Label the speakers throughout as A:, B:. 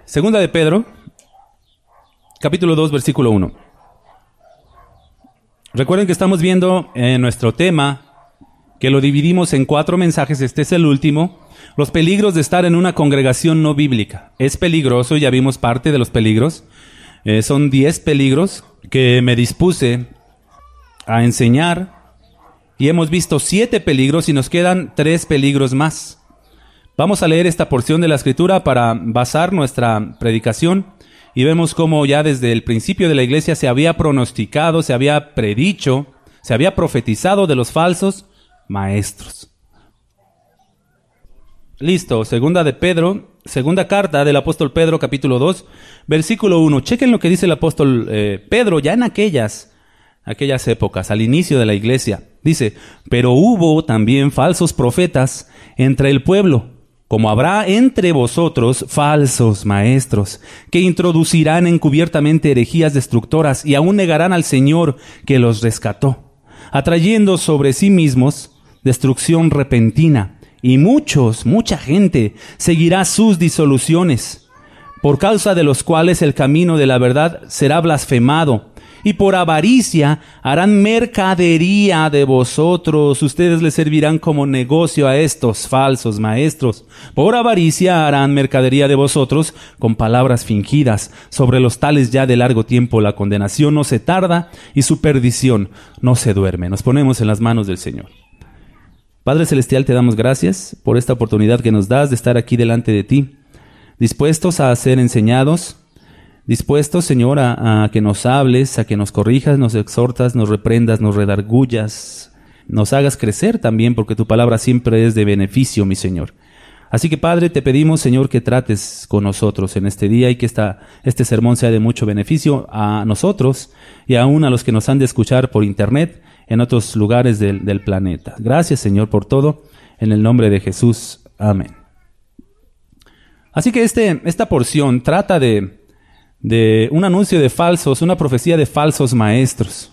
A: Segunda de Pedro, capítulo 2, versículo 1. Recuerden que estamos viendo nuestro tema, que lo dividimos en 4 mensajes, este es el último, los peligros de estar en una congregación no bíblica. Es peligroso, ya vimos parte de los peligros, son 10 peligros que me dispuse a enseñar, y hemos visto 7 peligros y nos quedan 3 peligros más. Vamos a leer esta porción de la Escritura para basar nuestra predicación y vemos cómo ya desde el principio de la iglesia se había pronosticado, se había predicho, se había profetizado de los falsos maestros. Listo, segunda de Pedro, segunda carta del apóstol Pedro, capítulo 2, versículo 1. Chequen lo que dice el apóstol Pedro ya en aquellas épocas, al inicio de la iglesia. Dice, pero hubo también falsos profetas entre el pueblo, como habrá entre vosotros falsos maestros, que introducirán encubiertamente herejías destructoras y aún negarán al Señor que los rescató, atrayendo sobre sí mismos destrucción repentina. Y mucha gente seguirá sus disoluciones, por causa de los cuales el camino de la verdad será blasfemado, y por avaricia harán mercadería de vosotros. Ustedes les servirán como negocio a estos falsos maestros. Por avaricia harán mercadería de vosotros con palabras fingidas. Sobre los tales ya de largo tiempo la condenación no se tarda y su perdición no se duerme. Nos ponemos en las manos del Señor. Padre Celestial, te damos gracias por esta oportunidad que nos das de estar aquí delante de ti, dispuestos a ser enseñados, dispuestos, Señor, a que nos hables, a que nos corrijas, nos exhortas, nos reprendas, nos redargullas, nos hagas crecer también, porque tu palabra siempre es de beneficio, mi Señor. Así que, Padre, te pedimos, Señor, que trates con nosotros en este día y que este sermón sea de mucho beneficio a nosotros y aún a los que nos han de escuchar por internet en otros lugares del planeta. Gracias, Señor, por todo. En el nombre de Jesús. Amén. Así que esta porción trata de un anuncio de falsos, una profecía de falsos maestros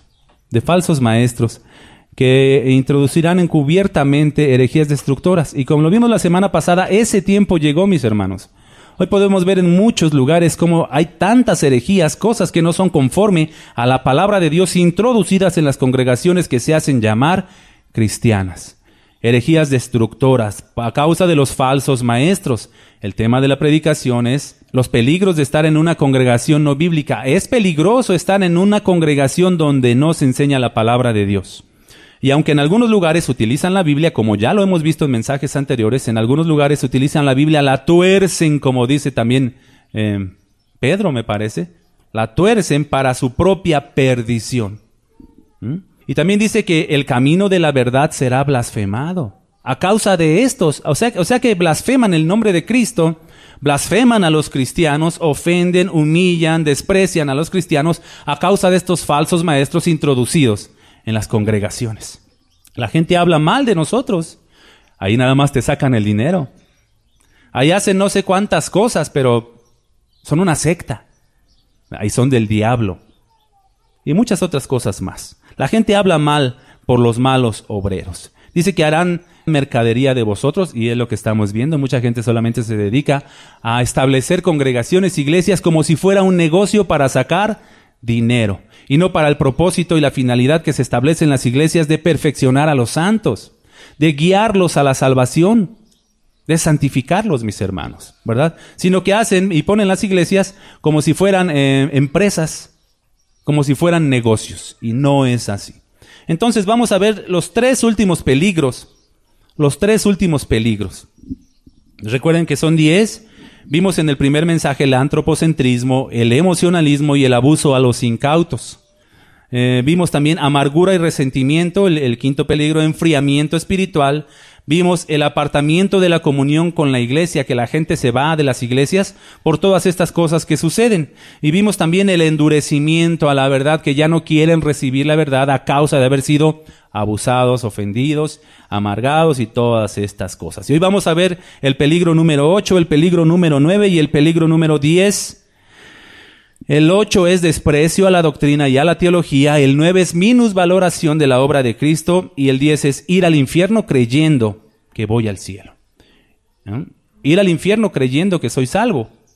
A: que introducirán encubiertamente herejías destructoras. Y como lo vimos la semana pasada, ese tiempo llegó, mis hermanos. Hoy podemos ver en muchos lugares cómo hay tantas herejías, cosas que no son conforme a la palabra de Dios introducidas en las congregaciones que se hacen llamar cristianas. Herejías destructoras a causa de los falsos maestros. El tema de la predicación es los peligros de estar en una congregación no bíblica. Es peligroso estar en una congregación donde no se enseña la palabra de Dios. Y aunque en algunos lugares utilizan la Biblia, como ya lo hemos visto en mensajes anteriores, en algunos lugares utilizan la Biblia, la tuercen, como dice también Pedro, me parece, la tuercen para su propia perdición. Y también dice que el camino de la verdad será blasfemado. A causa de estos, o sea que blasfeman el nombre de Cristo, blasfeman a los cristianos, ofenden, humillan, desprecian a los cristianos a causa de estos falsos maestros introducidos en las congregaciones. La gente habla mal de nosotros. Ahí nada más te sacan el dinero. Ahí hacen no sé cuántas cosas, pero son una secta. Ahí son del diablo. Y muchas otras cosas más. La gente habla mal por los malos obreros. Dice que harán mercadería de vosotros, y es lo que estamos viendo. Mucha gente solamente se dedica a establecer congregaciones, iglesias, como si fuera un negocio para sacar dinero, y no para el propósito y la finalidad que se establece en las iglesias de perfeccionar a los santos, de guiarlos a la salvación, de santificarlos, mis hermanos, ¿verdad? Sino que hacen y ponen las iglesias como si fueran empresas, como si fueran negocios, y no es así. Entonces vamos a ver los 3 últimos peligros, Recuerden que son 10. Vimos en el primer mensaje el antropocentrismo, el emocionalismo y el abuso a los incautos. Vimos también amargura y resentimiento, el quinto peligro, enfriamiento espiritual. Vimos el apartamiento de la comunión con la iglesia, que la gente se va de las iglesias por todas estas cosas que suceden. Y vimos también el endurecimiento a la verdad, que ya no quieren recibir la verdad a causa de haber sido abusados, ofendidos, amargados y todas estas cosas. Y hoy vamos a ver el peligro número 8, el peligro número 9 y el peligro número 10. El 8 es desprecio a la doctrina y a la teología, el 9 es minusvaloración de la obra de Cristo y el 10 es ir al infierno creyendo que voy al cielo. ¿No? Ir al infierno creyendo que soy salvo.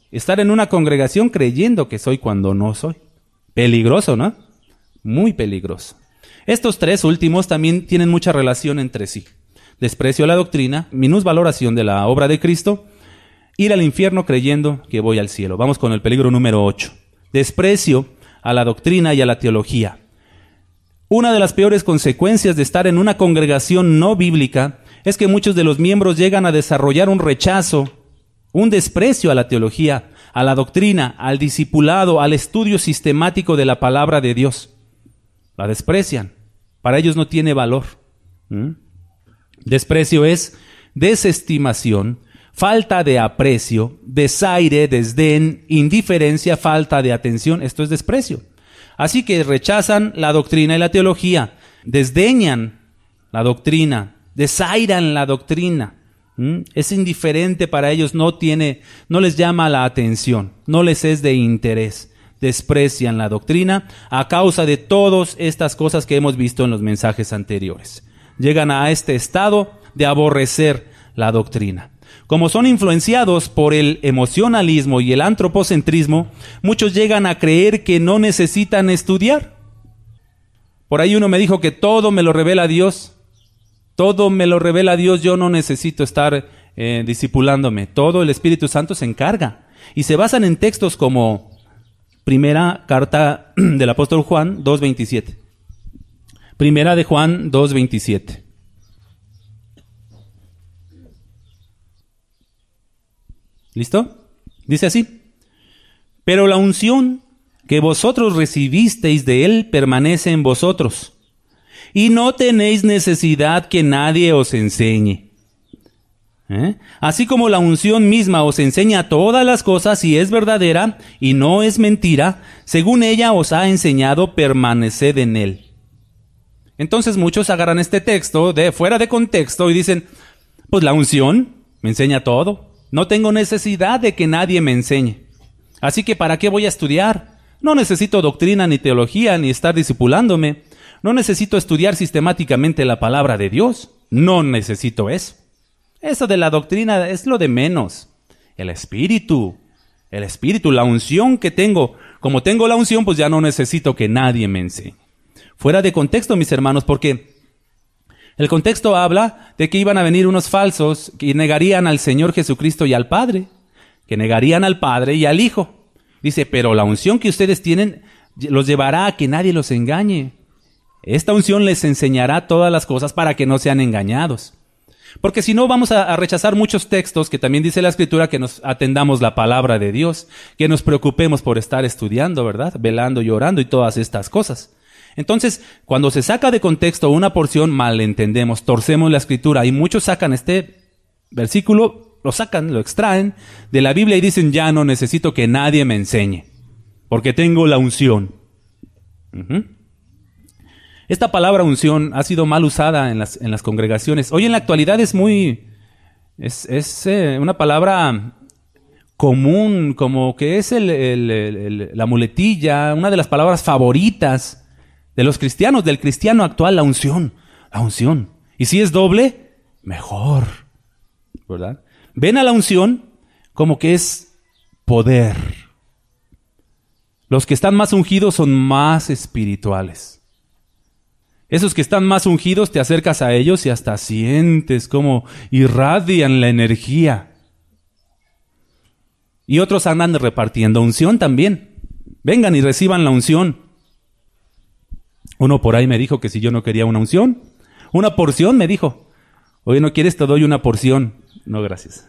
A: estar en una congregación creyendo que soy cuando no soy. Peligroso, ¿no? Muy peligroso. Estos tres últimos también tienen mucha relación entre sí. Desprecio a la doctrina, minusvaloración de la obra de Cristo, ir al infierno creyendo que voy al cielo. Vamos con el peligro número 8. Desprecio a la doctrina y a la teología. Una de las peores consecuencias de estar en una congregación no bíblica es que muchos de los miembros llegan a desarrollar un rechazo, un desprecio a la teología, a la doctrina, al discipulado, al estudio sistemático de la palabra de Dios. La desprecian. Para ellos no tiene valor. Desprecio es desestimación, falta de aprecio, desaire, desdén, indiferencia, falta de atención. Esto es desprecio. Así que rechazan la doctrina y la teología, desdeñan la doctrina, desairan la doctrina. Es indiferente para ellos, no les llama la atención, no les es de interés. Desprecian la doctrina a causa de todas estas cosas que hemos visto en los mensajes anteriores. Llegan a este estado de aborrecer la doctrina. Como son influenciados por el emocionalismo y el antropocentrismo, muchos llegan a creer que no necesitan estudiar. Por ahí uno me dijo que todo me lo revela Dios. Todo me lo revela Dios, yo no necesito estar discipulándome. Todo el Espíritu Santo se encarga. Y se basan en textos como Primera carta del apóstol Juan 2:27. Primera de Juan 2:27. ¿Listo? Dice así: pero la unción que vosotros recibisteis de él permanece en vosotros, y no tenéis necesidad que nadie os enseñe. Así como la unción misma os enseña todas las cosas y es verdadera y no es mentira, según ella os ha enseñado, permaneced en él. Entonces muchos agarran este texto de fuera de contexto y dicen, pues la unción me enseña todo. No tengo necesidad de que nadie me enseñe. Así que ¿para qué voy a estudiar? No necesito doctrina ni teología ni estar discipulándome. No necesito estudiar sistemáticamente la palabra de Dios. No necesito eso. Eso de la doctrina es lo de menos. El espíritu, la unción que tengo. Como tengo la unción, pues ya no necesito que nadie me enseñe. Fuera de contexto, mis hermanos, porque el contexto habla de que iban a venir unos falsos que negarían al Señor Jesucristo y al Padre, que negarían al Padre y al Hijo. Dice, pero la unción que ustedes tienen los llevará a que nadie los engañe. Esta unción les enseñará todas las cosas para que no sean engañados. Porque si no, vamos a rechazar muchos textos que también dice la Escritura que nos atendamos la palabra de Dios, que nos preocupemos por estar estudiando, ¿verdad? Velando y orando y todas estas cosas. Entonces, cuando se saca de contexto una porción, malentendemos, torcemos la Escritura, y muchos sacan este versículo, lo extraen de la Biblia y dicen, ya no necesito que nadie me enseñe, porque tengo la unción. Esta palabra unción ha sido mal usada en las congregaciones. Hoy en la actualidad es una palabra común, como que es la muletilla, una de las palabras favoritas de los cristianos, del cristiano actual, la unción. Y si es doble, mejor, ¿verdad? Ven a la unción como que es poder. Los que están más ungidos son más espirituales. Esos que están más ungidos, te acercas a ellos y hasta sientes cómo irradian la energía. Y otros andan repartiendo unción también. Vengan y reciban la unción. Uno por ahí me dijo que si yo no quería una unción, una porción me dijo. Oye, ¿no quieres? Te doy una porción. No, gracias.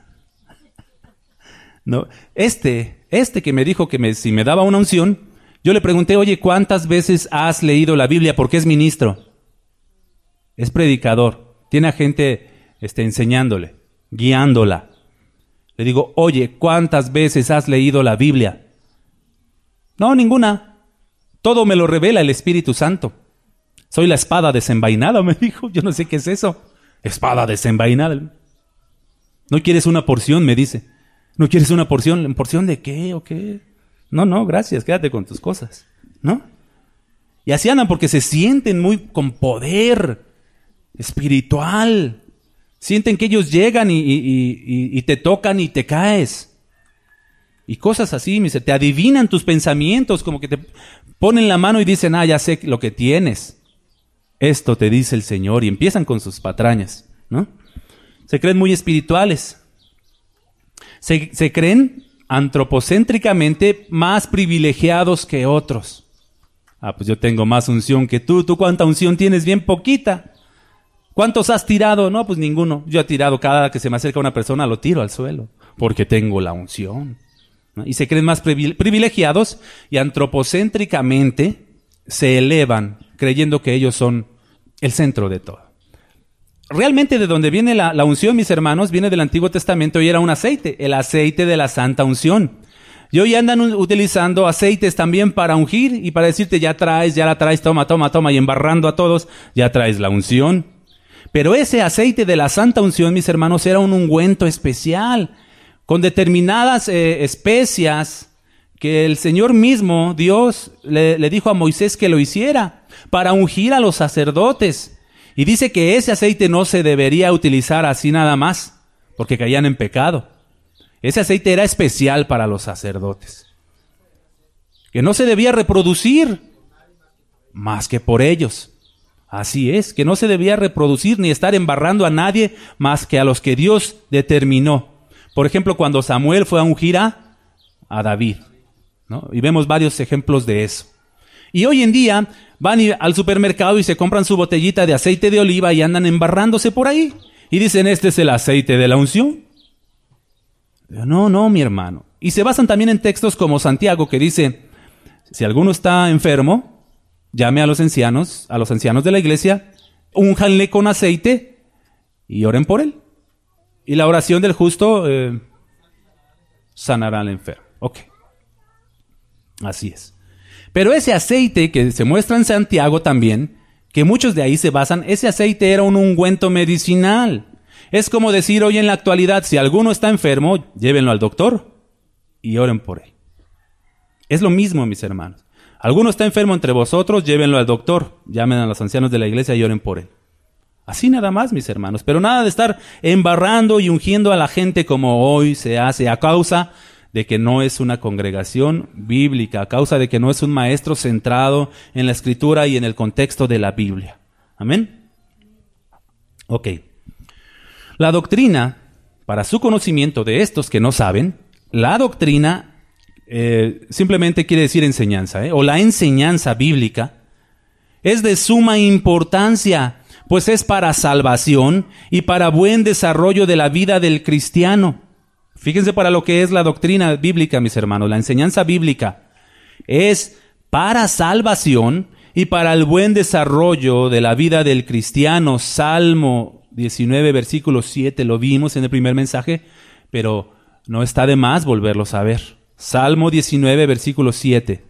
A: No, este que me dijo que si me daba una unción, yo le pregunté, oye, ¿cuántas veces has leído la Biblia? Porque es ministro. Es predicador, tiene a gente enseñándole, guiándola. Le digo, oye, ¿cuántas veces has leído la Biblia? No, ninguna. Todo me lo revela el Espíritu Santo. Soy la espada desenvainada, me dijo. Yo no sé qué es eso. Espada desenvainada. ¿No quieres una porción? Me dice. ¿No quieres una porción? ¿Porción de qué o qué? No, gracias, quédate con tus cosas. ¿No? Y así andan porque se sienten muy con poder espiritual. Sienten que ellos llegan y te tocan y te caes. Y cosas así, te adivinan tus pensamientos, como que te ponen la mano y dicen, ya sé lo que tienes. Esto te dice el Señor, y empiezan con sus patrañas, ¿no? Se creen muy espirituales. Se creen antropocéntricamente más privilegiados que otros. Pues yo tengo más unción que tú. ¿Tú cuánta unción tienes? Bien poquita. ¿Cuántos has tirado? No, pues ninguno. Yo he tirado, cada que se me acerca una persona lo tiro al suelo, porque tengo la unción, ¿no? Y se creen más privilegiados y antropocéntricamente se elevan creyendo que ellos son el centro de todo. Realmente de donde viene la unción, mis hermanos, viene del Antiguo Testamento y era un aceite, el aceite de la santa unción. Y hoy andan utilizando aceites también para ungir y para decirte, ya la traes, toma, y embarrando a todos, ya traes la unción. Pero ese aceite de la santa unción, mis hermanos, era un ungüento especial, con determinadas especias que el Señor mismo, Dios, le dijo a Moisés que lo hiciera para ungir a los sacerdotes. Y dice que ese aceite no se debería utilizar así nada más, porque caían en pecado. Ese aceite era especial para los sacerdotes, que no se debía reproducir más que por ellos. Así es, que no se debía reproducir ni estar embarrando a nadie más que a los que Dios determinó. Por ejemplo, cuando Samuel fue a ungir a David, ¿no? Y vemos varios ejemplos de eso. Y hoy en día van al supermercado y se compran su botellita de aceite de oliva y andan embarrándose por ahí. Y dicen, este es el aceite de la unción. No, mi hermano. Y se basan también en textos como Santiago, que dice, si alguno está enfermo, llame a los ancianos de la iglesia, únjanle con aceite y oren por él. Y la oración del justo sanará al enfermo. Ok. Así es. Pero ese aceite que se muestra en Santiago también, que muchos de ahí se basan, ese aceite era un ungüento medicinal. Es como decir hoy en la actualidad, si alguno está enfermo, llévenlo al doctor y oren por él. Es lo mismo, mis hermanos. Alguno está enfermo entre vosotros, llévenlo al doctor, llamen a los ancianos de la iglesia y oren por él. Así nada más, mis hermanos. Pero nada de estar embarrando y ungiendo a la gente como hoy se hace a causa de que no es una congregación bíblica, a causa de que no es un maestro centrado en la Escritura y en el contexto de la Biblia. ¿Amén? Ok. La doctrina, para su conocimiento de estos que no saben, la doctrina simplemente quiere decir enseñanza, o la enseñanza bíblica, es de suma importancia, pues es para salvación y para buen desarrollo de la vida del cristiano. Fíjense para lo que es la doctrina bíblica, mis hermanos. La enseñanza bíblica es para salvación y para el buen desarrollo de la vida del cristiano. Salmo 19, versículo 7, lo vimos en el primer mensaje, pero no está de más volverlos a ver. Salmo 19, versículo 7.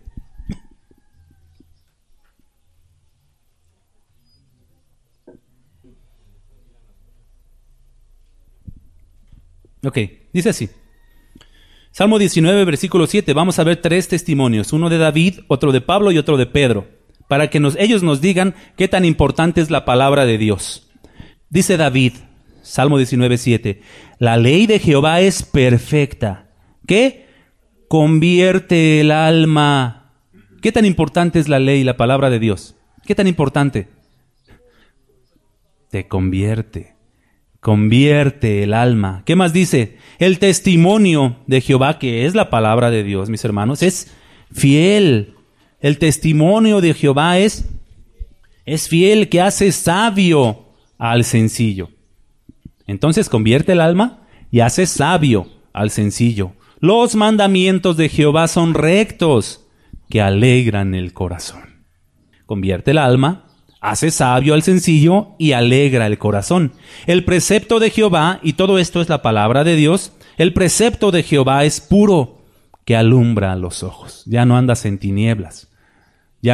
A: Ok, dice así. Salmo 19, versículo 7. Vamos a ver 3 testimonios. Uno de David, otro de Pablo y otro de Pedro. Para que ellos nos digan qué tan importante es la palabra de Dios. Dice David, Salmo 19, 7. La ley de Jehová es perfecta. ¿Qué? Convierte el alma. ¿Qué tan importante es la ley, la palabra de Dios? ¿Qué tan importante? Te convierte el alma. ¿Qué más dice? El testimonio de Jehová, que es la palabra de Dios, mis hermanos, es fiel. El testimonio de Jehová es fiel, que hace sabio al sencillo. Entonces convierte el alma y hace sabio al sencillo. Los mandamientos de Jehová son rectos, que alegran el corazón. Convierte el alma, hace sabio al sencillo y alegra el corazón. El precepto de Jehová, y todo esto es la palabra de Dios, el precepto de Jehová es puro, que alumbra los ojos. Ya no andas en tinieblas. Ya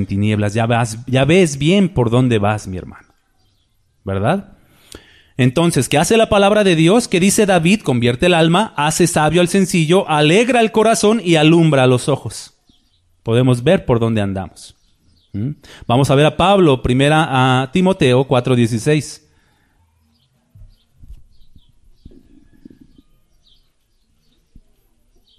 A: ves bien por dónde vas, mi hermano. ¿Verdad? Entonces, ¿qué hace la palabra de Dios? ¿Qué dice David? Convierte el alma, hace sabio al sencillo, alegra el corazón y alumbra los ojos. Podemos ver por dónde andamos. Vamos a ver a Pablo, primera a Timoteo 4:16.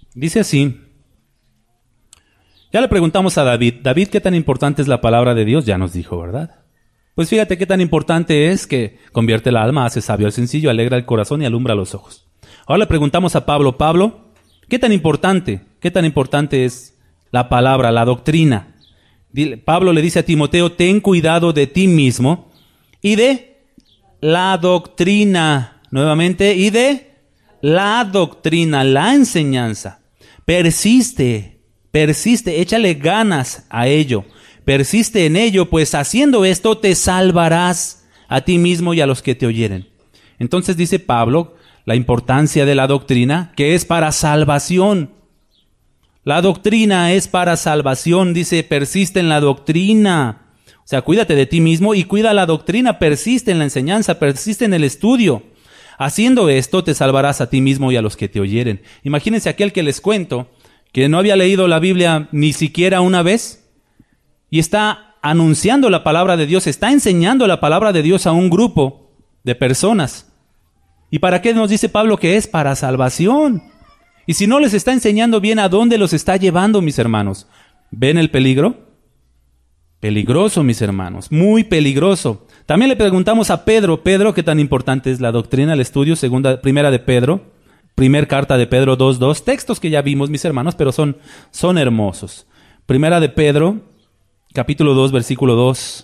A: Dice así. Ya le preguntamos a David, David, ¿qué tan importante es la palabra de Dios? Ya nos dijo, ¿verdad? Pues fíjate qué tan importante es que convierte el alma, hace sabio al sencillo, alegra el corazón y alumbra los ojos. Ahora le preguntamos a Pablo, Pablo, ¿qué tan importante es la palabra, la doctrina? Pablo le dice a Timoteo, ten cuidado de ti mismo y de la doctrina, nuevamente, y de la doctrina, la enseñanza. Persiste, échale ganas a ello. Persiste en ello, pues haciendo esto te salvarás a ti mismo y a los que te oyeren. Entonces dice Pablo la importancia de la doctrina, que es para salvación. La doctrina es para salvación, dice, persiste en la doctrina. O sea, cuídate de ti mismo y cuida la doctrina, persiste en la enseñanza, persiste en el estudio. Haciendo esto te salvarás a ti mismo y a los que te oyeren. Imagínense aquel que les cuento, que no había leído la Biblia ni siquiera una vez, y está anunciando la palabra de Dios, está enseñando la palabra de Dios a un grupo de personas. ¿Y para qué nos dice Pablo que es? Para salvación. Y si no les está enseñando bien, ¿a dónde los está llevando, mis hermanos? ¿Ven el peligro? Peligroso, mis hermanos, muy peligroso. También le preguntamos a Pedro, ¿qué tan importante es la doctrina, el estudio? Primera de Pedro, primer carta de Pedro 2:2, textos que ya vimos, mis hermanos, pero son hermosos. Primera de Pedro, capítulo 2, versículo 2.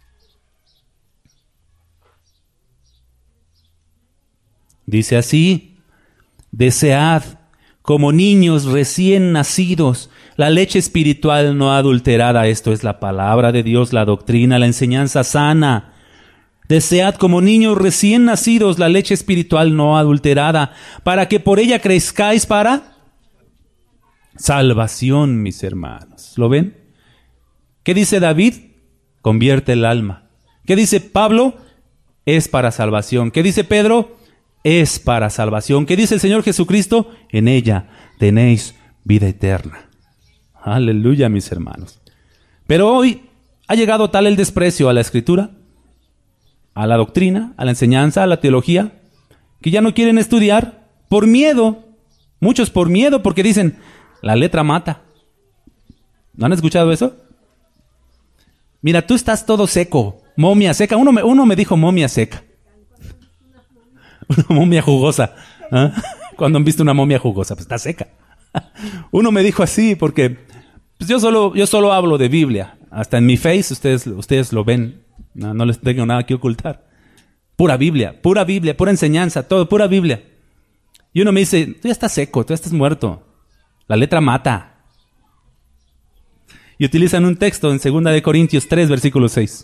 A: Dice así, desead como niños recién nacidos la leche espiritual no adulterada, esto es la palabra de Dios, la doctrina, la enseñanza sana. Desead como niños recién nacidos la leche espiritual no adulterada, para que por ella crezcáis para salvación, mis hermanos. ¿Lo ven? ¿Qué dice David? Convierte el alma. ¿Qué dice Pablo? Es para salvación. ¿Qué dice Pedro? Es para salvación. ¿Qué dice el Señor Jesucristo? En ella tenéis vida eterna. Aleluya, mis hermanos. Pero hoy ha llegado tal el desprecio a la Escritura, a la doctrina, a la enseñanza, a la teología, que ya no quieren estudiar por miedo. Muchos por miedo, porque dicen, la letra mata. ¿No han escuchado eso? Mira, tú estás todo seco, momia seca. Uno me dijo momia seca. Una momia jugosa. ¿Ah? Cuando han visto una momia jugosa, pues está seca. Uno me dijo así porque pues yo solo hablo de Biblia. Hasta en mi face ustedes lo ven. No les tengo nada que ocultar. Pura Biblia, pura enseñanza, todo, pura Biblia. Y uno me dice, tú ya estás seco, tú ya estás muerto. La letra mata. Y utilizan un texto en 2 Corintios 3, versículo 6.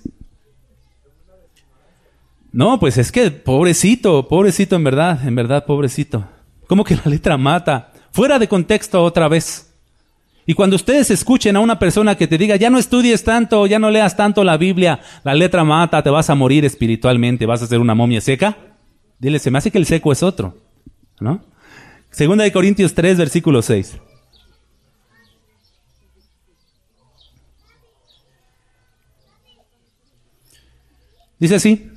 A: No, pues es que pobrecito en verdad, pobrecito. ¿Cómo que la letra mata? Fuera de contexto otra vez. Y cuando ustedes escuchen a una persona que te diga, ya no estudies tanto, ya no leas tanto la Biblia, la letra mata, te vas a morir espiritualmente, vas a ser una momia seca, dile, se me hace que el seco es otro, ¿no? 2 Corintios 3, versículo 6. Dice así.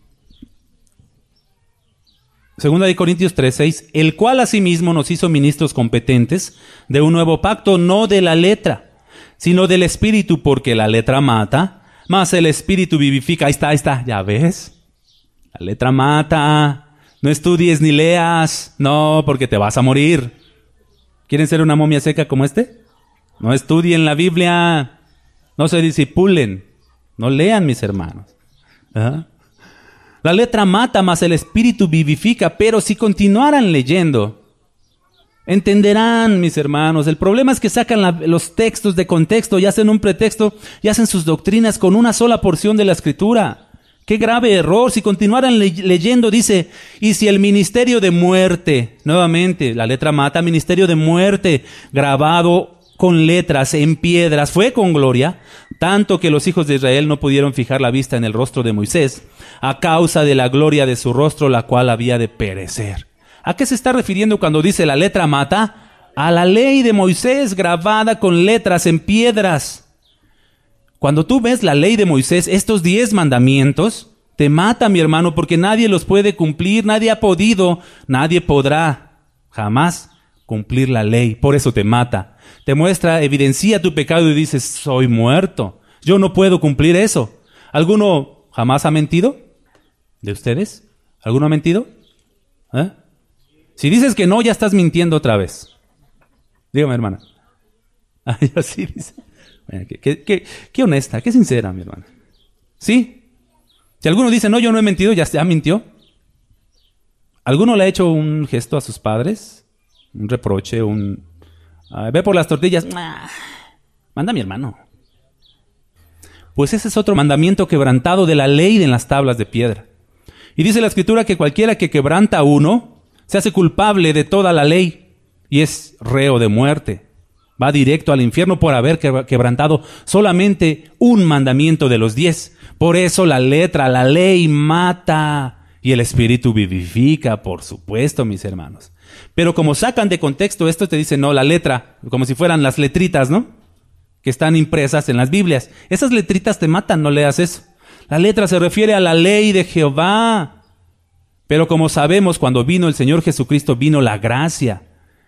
A: 2 Corintios 3:6, el cual asimismo nos hizo ministros competentes de un nuevo pacto, no de la letra, sino del Espíritu, porque la letra mata, mas el Espíritu vivifica. Ahí está, ¿ya ves? La letra mata, no estudies ni leas, no, porque te vas a morir. ¿Quieren ser una momia seca como este? No estudien la Biblia, no se disipulen, no lean, mis hermanos. ¿Ah? La letra mata, mas el Espíritu vivifica, pero si continuaran leyendo, entenderán, mis hermanos. El problema es que sacan los textos de contexto y hacen un pretexto y hacen sus doctrinas con una sola porción de la Escritura. ¡Qué grave error! Si continuaran leyendo, dice, y si el ministerio de muerte, nuevamente, la letra mata, ministerio de muerte, grabado con letras en piedras, fue con gloria, tanto que los hijos de Israel no pudieron fijar la vista en el rostro de Moisés, a causa de la gloria de su rostro, la cual había de perecer. ¿A qué se está refiriendo cuando dice la letra mata? A la ley de Moisés grabada con letras en piedras. Cuando tú ves la ley de Moisés, estos 10 mandamientos, te mata, mi hermano, porque nadie los puede cumplir, nadie ha podido, nadie podrá jamás cumplir la ley, por eso te mata. Te muestra, evidencia tu pecado y dices, soy muerto, yo no puedo cumplir eso. ¿Alguno jamás ha mentido? ¿De ustedes? ¿Alguno ha mentido? Si dices que no, ya estás mintiendo otra vez. Dígame, hermana. Yo sí, dice. Bueno, qué honesta, qué sincera, mi hermana. ¿Sí? Si alguno dice, no, yo no he mentido, ya mintió. ¿Alguno le ha hecho un gesto a sus padres? Un reproche, ve por las tortillas. Manda a mi hermano. Pues ese es otro mandamiento quebrantado de la ley en las tablas de piedra. Y dice la Escritura que cualquiera que quebranta a uno se hace culpable de toda la ley y es reo de muerte. Va directo al infierno por haber quebrantado solamente un mandamiento de los 10. Por eso la ley mata y el Espíritu vivifica, por supuesto, mis hermanos. Pero como sacan de contexto esto, te dicen, no, la letra, como si fueran las letritas, ¿no? Que están impresas en las Biblias. Esas letritas te matan, no leas eso. La letra se refiere a la ley de Jehová. Pero como sabemos, cuando vino el Señor Jesucristo, vino la gracia.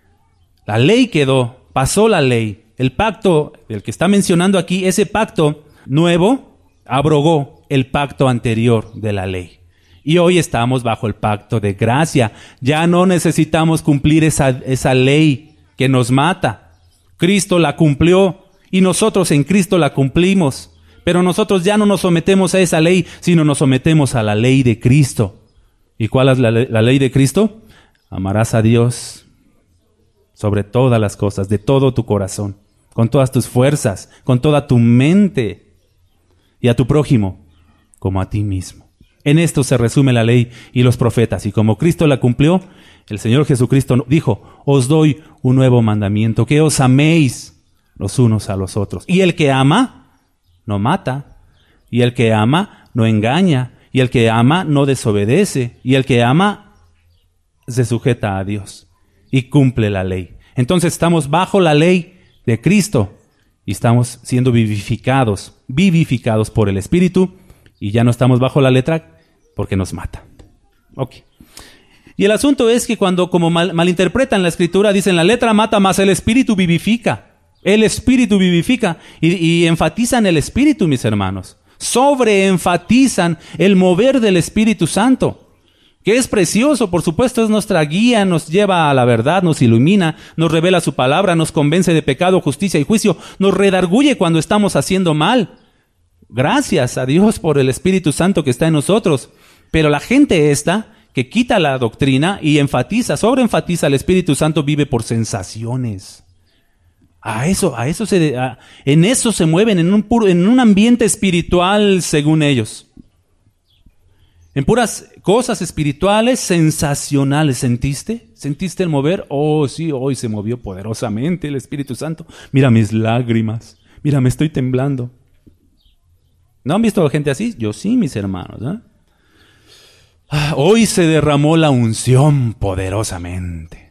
A: La ley quedó, pasó la ley. El pacto, el que está mencionando aquí, ese pacto nuevo, abrogó el pacto anterior de la ley. Y hoy estamos bajo el pacto de gracia. Ya no necesitamos cumplir esa ley que nos mata. Cristo la cumplió y nosotros en Cristo la cumplimos. Pero nosotros ya no nos sometemos a esa ley, sino nos sometemos a la ley de Cristo. ¿Y cuál es la ley de Cristo? Amarás a Dios sobre todas las cosas, de todo tu corazón, con todas tus fuerzas, con toda tu mente, y a tu prójimo como a ti mismo. En esto se resume la ley y los profetas, y como Cristo la cumplió, el Señor Jesucristo dijo, os doy un nuevo mandamiento, que os améis los unos a los otros. Y el que ama, no mata, y el que ama, no engaña, y el que ama, no desobedece, y el que ama, se sujeta a Dios y cumple la ley. Entonces estamos bajo la ley de Cristo y estamos siendo vivificados por el Espíritu, y ya no estamos bajo la letra porque nos mata. Ok. Y el asunto es que cuando como malinterpretan la Escritura, dicen la letra mata, mas el Espíritu vivifica. El Espíritu vivifica. Y enfatizan el Espíritu, mis hermanos. Sobreenfatizan el mover del Espíritu Santo, que es precioso, por supuesto, es nuestra guía, nos lleva a la verdad, nos ilumina, nos revela su palabra, nos convence de pecado, justicia y juicio, nos redarguye cuando estamos haciendo mal. Gracias a Dios por el Espíritu Santo que está en nosotros. Pero la gente que quita la doctrina y sobreenfatiza al Espíritu Santo, vive por sensaciones. En eso se mueven, en un ambiente espiritual según ellos. En puras cosas espirituales, sensacionales. ¿Sentiste? ¿Sentiste el mover? Oh, sí, hoy se movió poderosamente el Espíritu Santo. Mira mis lágrimas. Mira, me estoy temblando. ¿No han visto gente así? Yo sí, mis hermanos. Hoy se derramó la unción poderosamente.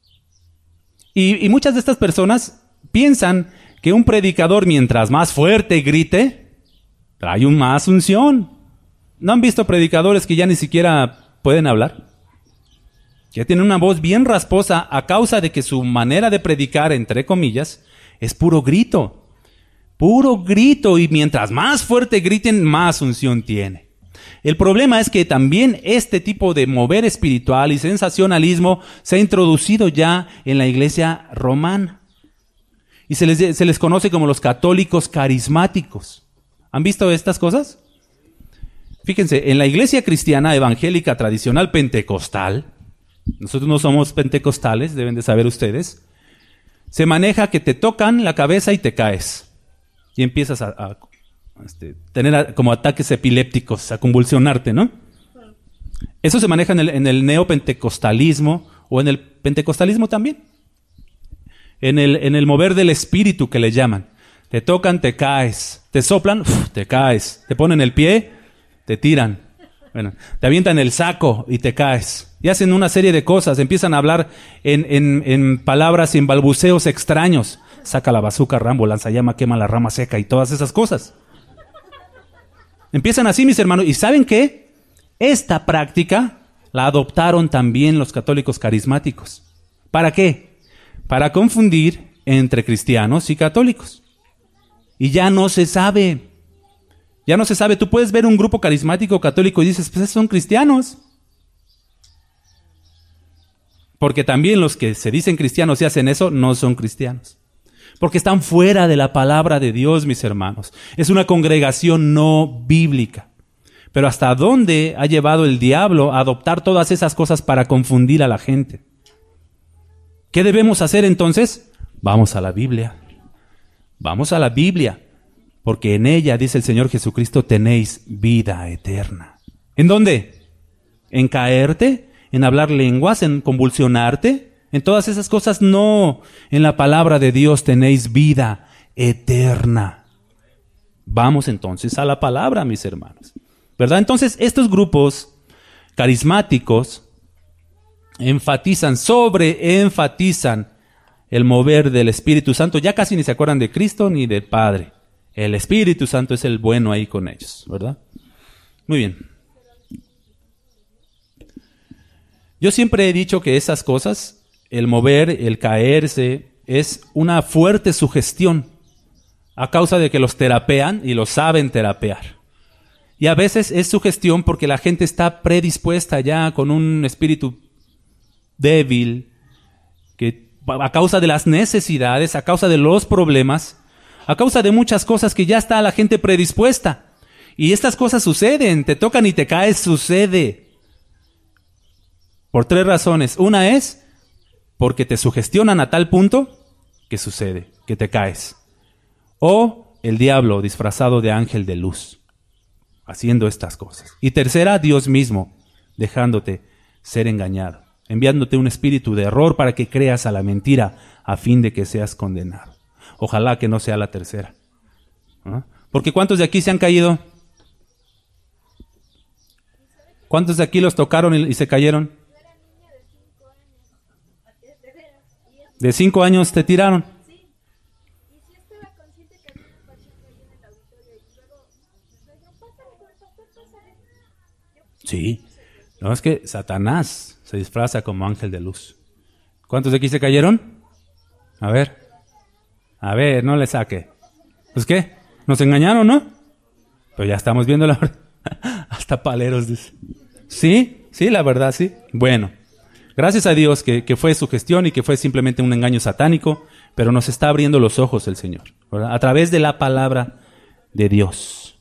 A: Y muchas de estas personas piensan que un predicador, mientras más fuerte grite, trae más unción. ¿No han visto predicadores que ya ni siquiera pueden hablar? Que tienen una voz bien rasposa a causa de que su manera de predicar, entre comillas, es puro grito. Puro grito, y mientras más fuerte griten, más unción tiene. El problema es que también este tipo de mover espiritual y sensacionalismo se ha introducido ya en la iglesia romana. Y se les conoce como los católicos carismáticos. ¿Han visto estas cosas? Fíjense, en la iglesia cristiana evangélica tradicional pentecostal, nosotros no somos pentecostales, deben de saber ustedes, se maneja que te tocan la cabeza y te caes. Y empiezas a tener como ataques epilépticos, a convulsionarte, ¿no? Eso se maneja en el neopentecostalismo o en el pentecostalismo también. En el mover del espíritu que le llaman. Te tocan, te caes. Te soplan, te caes. Te ponen el pie, te tiran. Bueno, te avientan el saco y te caes. Y hacen una serie de cosas. Empiezan a hablar en palabras y en balbuceos extraños. Saca la bazuca, Rambo, lanzallama, quema la rama seca y todas esas cosas. Empiezan así, mis hermanos. ¿Y saben qué? Esta práctica la adoptaron también los católicos carismáticos. ¿Para qué? para confundir entre cristianos y católicos. Y ya no se sabe. Ya no se sabe. Tú puedes ver un grupo carismático católico y dices, pues esos son cristianos. Porque también los que se dicen cristianos y hacen eso no son cristianos. Porque están fuera de la palabra de Dios, mis hermanos. Es una congregación no bíblica. Pero ¿hasta dónde ha llevado el diablo a adoptar todas esas cosas para confundir a la gente? ¿Qué debemos hacer entonces? Vamos a la Biblia. Vamos a la Biblia. Porque en ella, dice el Señor Jesucristo, tenéis vida eterna. ¿En dónde? ¿En caerte? ¿En hablar lenguas? ¿En convulsionarte? En todas esas cosas no. En la palabra de Dios tenéis vida eterna. Vamos entonces a la palabra, mis hermanos. ¿Verdad? Entonces, estos grupos carismáticos enfatizan el mover del Espíritu Santo. Ya casi ni se acuerdan de Cristo ni del Padre. El Espíritu Santo es el bueno ahí con ellos, ¿verdad? Muy bien. Yo siempre he dicho que esas cosas, el mover, el caerse, es una fuerte sugestión a causa de que los terapean y los saben terapear. Y a veces es sugestión porque la gente está predispuesta ya con un espíritu débil, que a causa de las necesidades, a causa de los problemas, a causa de muchas cosas que ya está la gente predispuesta. Y estas cosas suceden, te tocan y te caes, sucede. Por 3 razones. Una es porque te sugestionan a tal punto que sucede, que te caes. O el diablo disfrazado de ángel de luz, haciendo estas cosas. Y tercera, Dios mismo, dejándote ser engañado, enviándote un espíritu de error para que creas a la mentira a fin de que seas condenado. Ojalá que no sea la tercera. ¿Ah? Porque ¿cuántos de aquí se han caído? ¿Cuántos de aquí los tocaron y se cayeron? ¿De 5 años te tiraron? Sí. No, es que Satanás se disfraza como ángel de luz. ¿Cuántos de aquí se cayeron? A ver, no le saque. ¿Pues qué? ¿Nos engañaron, no? Pero ya estamos viendo la verdad. Hasta paleros dice. ¿Sí? Sí, la verdad, sí. Bueno, gracias a Dios que fue su gestión y que fue simplemente un engaño satánico, pero nos está abriendo los ojos el Señor, ¿verdad? A través de la palabra de Dios.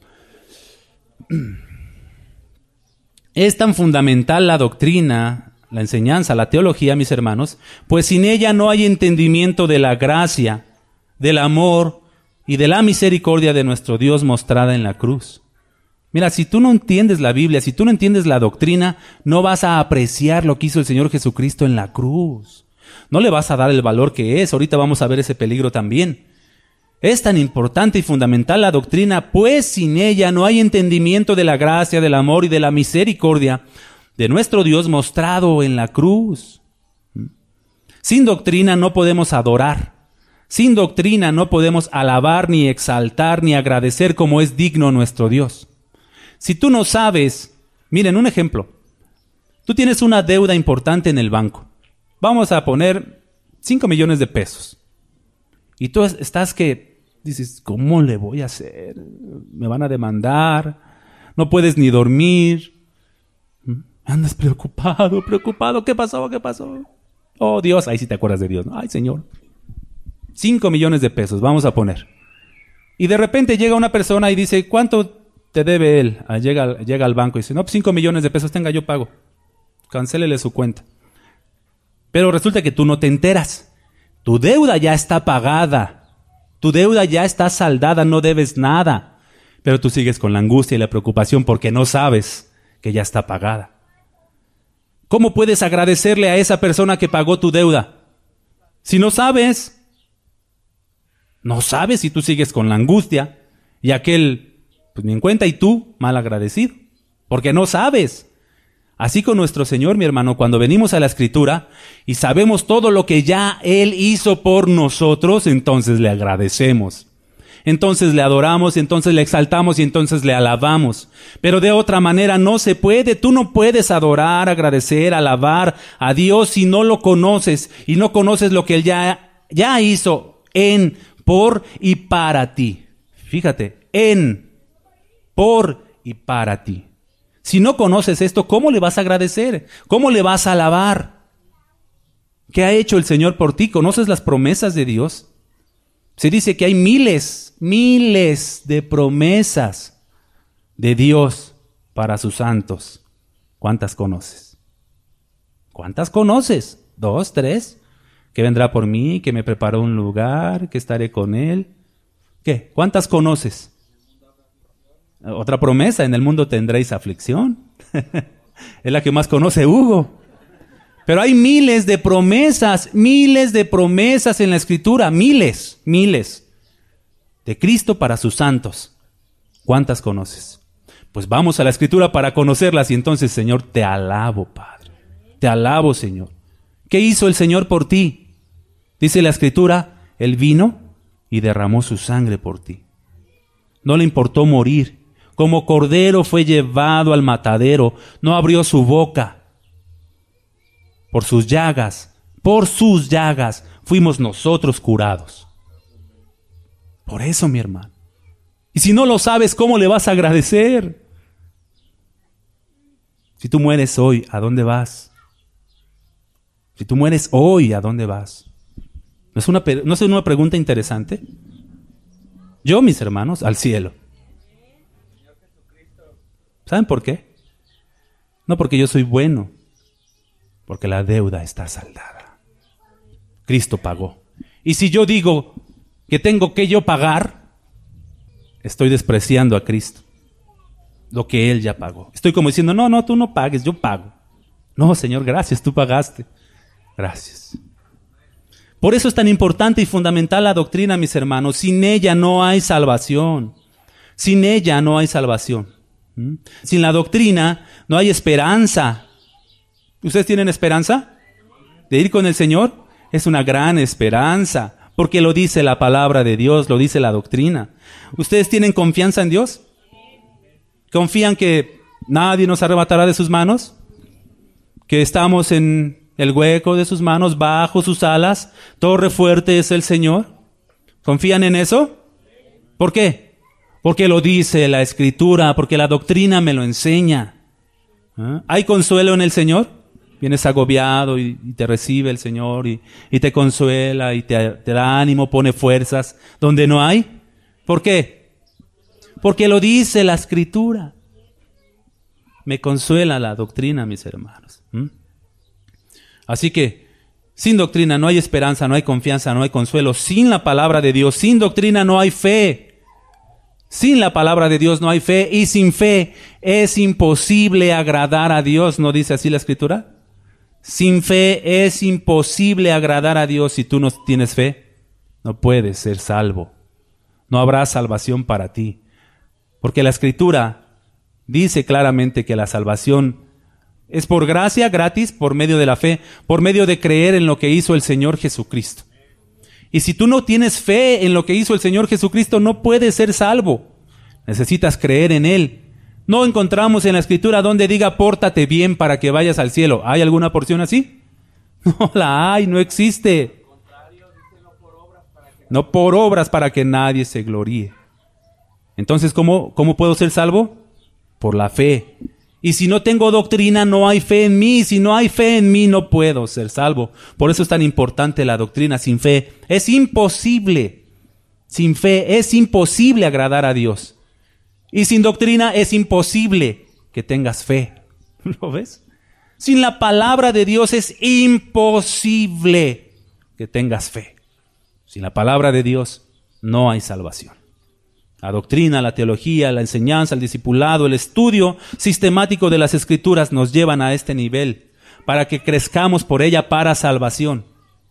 A: Es tan fundamental la doctrina, la enseñanza, la teología, mis hermanos, pues sin ella no hay entendimiento de la gracia, del amor y de la misericordia de nuestro Dios mostrada en la cruz. Mira, si tú no entiendes la Biblia, si tú no entiendes la doctrina, no vas a apreciar lo que hizo el Señor Jesucristo en la cruz. No le vas a dar el valor que es. Ahorita vamos a ver ese peligro también. Es tan importante y fundamental la doctrina, pues sin ella no hay entendimiento de la gracia, del amor y de la misericordia de nuestro Dios mostrado en la cruz. Sin doctrina no podemos adorar. Sin doctrina no podemos alabar, ni exaltar, ni agradecer como es digno nuestro Dios. Si tú no sabes, miren un ejemplo. Tú tienes una deuda importante en el banco. Vamos a poner 5 millones de pesos. Y tú estás que dices, ¿cómo le voy a hacer? Me van a demandar, no puedes ni dormir. Andas preocupado. ¿Qué pasó? Oh, Dios, ahí sí te acuerdas de Dios, ¿no? Ay, Señor. 5 millones de pesos, vamos a poner. Y de repente llega una persona y dice, ¿cuánto te debe él? Llega al banco y dice, no, pues 5 millones de pesos, tenga, yo pago. Cancélele su cuenta. Pero resulta que tú no te enteras. Tu deuda ya está pagada. Tu deuda ya está saldada, no debes nada. Pero tú sigues con la angustia y la preocupación porque no sabes que ya está pagada. ¿Cómo puedes agradecerle a esa persona que pagó tu deuda? Si no sabes y tú sigues con la angustia y aquel, pues ni en cuenta, y tú mal agradecido, porque no sabes. Así con nuestro Señor, mi hermano, cuando venimos a la Escritura y sabemos todo lo que ya Él hizo por nosotros, entonces le agradecemos. entonces le adoramos, entonces le exaltamos y entonces le alabamos. Pero de otra manera no se puede. Tú no puedes adorar, agradecer, alabar a Dios si no lo conoces y no conoces lo que Él ya hizo en, por y para ti. Fíjate, en, por y para ti. Si no conoces esto, ¿cómo le vas a agradecer? ¿Cómo le vas a alabar? ¿Qué ha hecho el Señor por ti? ¿Conoces las promesas de Dios? Se dice que hay miles de promesas de Dios para sus santos. ¿Cuántas conoces? ¿Cuántas conoces? 2, 3. Que vendrá por mí, que me preparó un lugar, que estaré con Él. ¿Qué? ¿Cuántas conoces? Otra promesa, en el mundo tendréis aflicción. Es la que más conoce Hugo. Pero hay miles de promesas en la Escritura, miles de Cristo para sus santos. ¿Cuántas conoces? Pues vamos a la Escritura para conocerlas y entonces, Señor, te alabo, Padre. Te alabo, Señor. ¿Qué hizo el Señor por ti? Dice la Escritura, Él vino y derramó su sangre por ti. No le importó morir. Como cordero fue llevado al matadero, no abrió su boca. Por sus llagas fuimos nosotros curados. Por eso, mi hermano. Y si no lo sabes, ¿cómo le vas a agradecer? Si tú mueres hoy, ¿a dónde vas? Si tú mueres hoy, ¿a dónde vas? ¿No es una pregunta interesante? Yo, mis hermanos, al cielo. ¿Saben por qué? No porque yo soy bueno, porque la deuda está saldada. Cristo pagó. Y si yo digo que tengo que yo pagar, estoy despreciando a Cristo, lo que Él ya pagó. Estoy como diciendo, no, tú no pagues, yo pago. No, Señor, gracias, tú pagaste. Gracias. Por eso es tan importante y fundamental la doctrina, mis hermanos. Sin ella no hay salvación. Sin ella no hay salvación. Sin la doctrina no hay esperanza. ¿Ustedes tienen esperanza de ir con el Señor? Es una gran esperanza, porque lo dice la palabra de Dios, lo dice la doctrina. ¿Ustedes tienen confianza en Dios? ¿Confían que nadie nos arrebatará de sus manos? ¿Que estamos en el hueco de sus manos, bajo sus alas? Torre fuerte es el Señor. ¿Confían en eso? ¿Por qué? Porque lo dice la Escritura, porque la doctrina me lo enseña. ¿Hay consuelo en el Señor? Vienes agobiado y te recibe el Señor y te consuela y te da ánimo, pone fuerzas donde no hay. ¿Por qué? Porque lo dice la Escritura. Me consuela la doctrina, mis hermanos. Así que sin doctrina no hay esperanza, no hay confianza, no hay consuelo. Sin la palabra de Dios, sin doctrina no hay fe. Sin la palabra de Dios no hay fe, y sin fe es imposible agradar a Dios. ¿No dice así la Escritura? Sin fe es imposible agradar a Dios. Si tú no tienes fe, no puedes ser salvo. No habrá salvación para ti. Porque la Escritura dice claramente que la salvación es por gracia, gratis, por medio de la fe, por medio de creer en lo que hizo el Señor Jesucristo. Y si tú no tienes fe en lo que hizo el Señor Jesucristo, no puedes ser salvo. Necesitas creer en Él. No encontramos en la Escritura donde diga, pórtate bien para que vayas al cielo. ¿Hay alguna porción así? No la hay, no existe. No por obras para que nadie se gloríe. Entonces, ¿cómo puedo ser salvo? Por la fe. Y si no tengo doctrina, no hay fe en mí. Si no hay fe en mí, no puedo ser salvo. Por eso es tan importante la doctrina. Sin fe es imposible. Sin fe es imposible agradar a Dios. Y sin doctrina es imposible que tengas fe. ¿Lo ves? Sin la palabra de Dios es imposible que tengas fe. Sin la palabra de Dios no hay salvación. La doctrina, la teología, la enseñanza, el discipulado, el estudio sistemático de las Escrituras nos llevan a este nivel para que crezcamos por ella para salvación.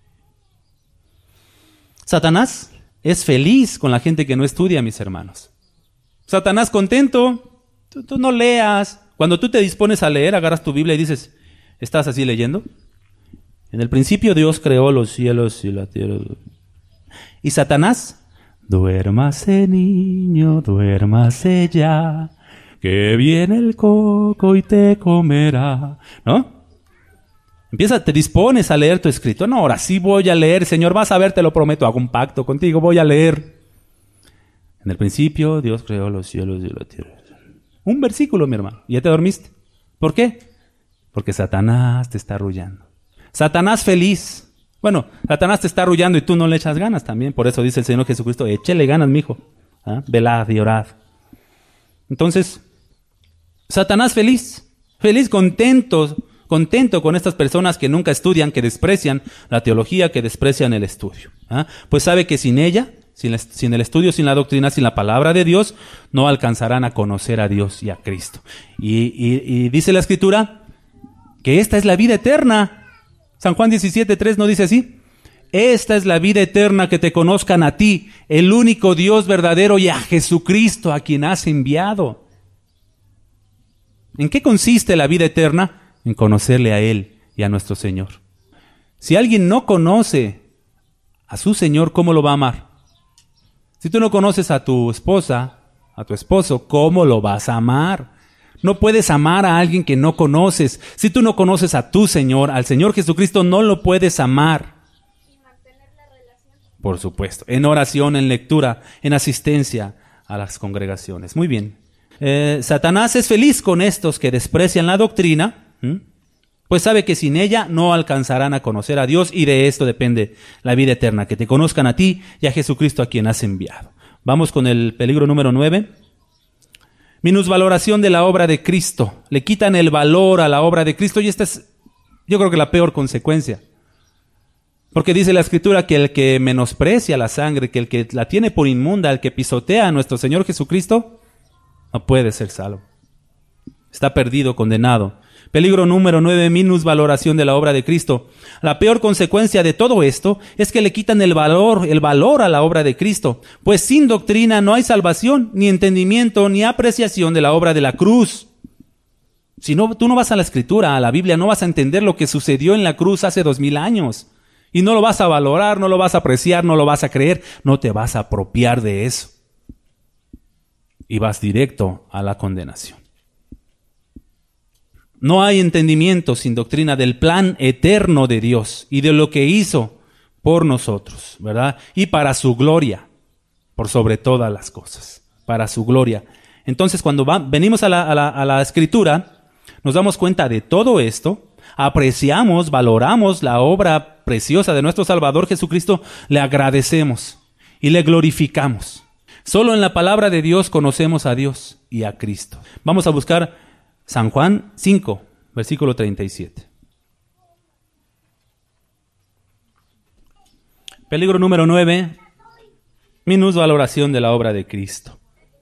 A: Satanás es feliz con la gente que no estudia, mis hermanos. Satanás contento, tú no leas. Cuando tú te dispones a leer, agarras tu Biblia y dices, ¿estás así leyendo? En el principio Dios creó los cielos y la tierra. Y Satanás Duérmase niño, duérmase ya, que viene el coco y te comerá, ¿no? Te dispones a leer tu escrito. No, ahora sí voy a leer, Señor, vas a ver, te lo prometo, hago un pacto contigo, voy a leer. En el principio, Dios creó los cielos y la tierra. Un versículo, mi hermano, y ya te dormiste. ¿Por qué? Porque Satanás te está arrullando. Satanás feliz. Bueno, Satanás te está arrullando y tú no le echas ganas también. Por eso dice el Señor Jesucristo, échele ganas, mijo. Velad y orad. Entonces, Satanás feliz, contento con estas personas que nunca estudian, que desprecian la teología, que desprecian el estudio. Pues sabe que sin ella, sin el estudio, sin la doctrina, sin la palabra de Dios, no alcanzarán a conocer a Dios y a Cristo. Y dice la Escritura que esta es la vida eterna. San Juan 17:3 ¿no dice así? Esta es la vida eterna, que te conozcan a ti, el único Dios verdadero, y a Jesucristo, a quien has enviado. ¿En qué consiste la vida eterna? En conocerle a Él y a nuestro Señor. Si alguien no conoce a su Señor, ¿cómo lo va a amar? Si tú no conoces a tu esposa, a tu esposo, ¿cómo lo vas a amar? No puedes amar a alguien que no conoces. Si tú no conoces a tu Señor, al Señor Jesucristo, no lo puedes amar. ¿Y mantener la relación? Por supuesto, en oración, en lectura, en asistencia a las congregaciones. Muy bien. Satanás es feliz con estos que desprecian la doctrina, pues sabe que sin ella no alcanzarán a conocer a Dios, y de esto depende la vida eterna, que te conozcan a ti y a Jesucristo, a quien has enviado. Vamos con el peligro número 9. Minusvaloración de la obra de Cristo. Le quitan el valor a la obra de Cristo, y esta es, yo creo que la peor consecuencia. Porque dice la Escritura que el que menosprecia la sangre, que el que la tiene por inmunda, el que pisotea a nuestro Señor Jesucristo, no puede ser salvo. Está perdido, condenado. Peligro número 9, minusvaloración de la obra de Cristo. La peor consecuencia de todo esto es que le quitan el valor a la obra de Cristo, pues sin doctrina no hay salvación, ni entendimiento, ni apreciación de la obra de la cruz. Si no, tú no vas a la Escritura, a la Biblia, no vas a entender lo que sucedió en la cruz hace 2000 años. Y no lo vas a valorar, no lo vas a apreciar, no lo vas a creer, no te vas a apropiar de eso. Y vas directo a la condenación. No hay entendimiento sin doctrina del plan eterno de Dios y de lo que hizo por nosotros, ¿verdad? Y para su gloria, por sobre todas las cosas, para su gloria. Entonces, cuando venimos a la Escritura, nos damos cuenta de todo esto, apreciamos, valoramos la obra preciosa de nuestro Salvador Jesucristo, le agradecemos y le glorificamos. Solo en la palabra de Dios conocemos a Dios y a Cristo. Vamos a buscar San Juan 5, versículo 37. Peligro número 9, minusvaloración de la obra de Cristo.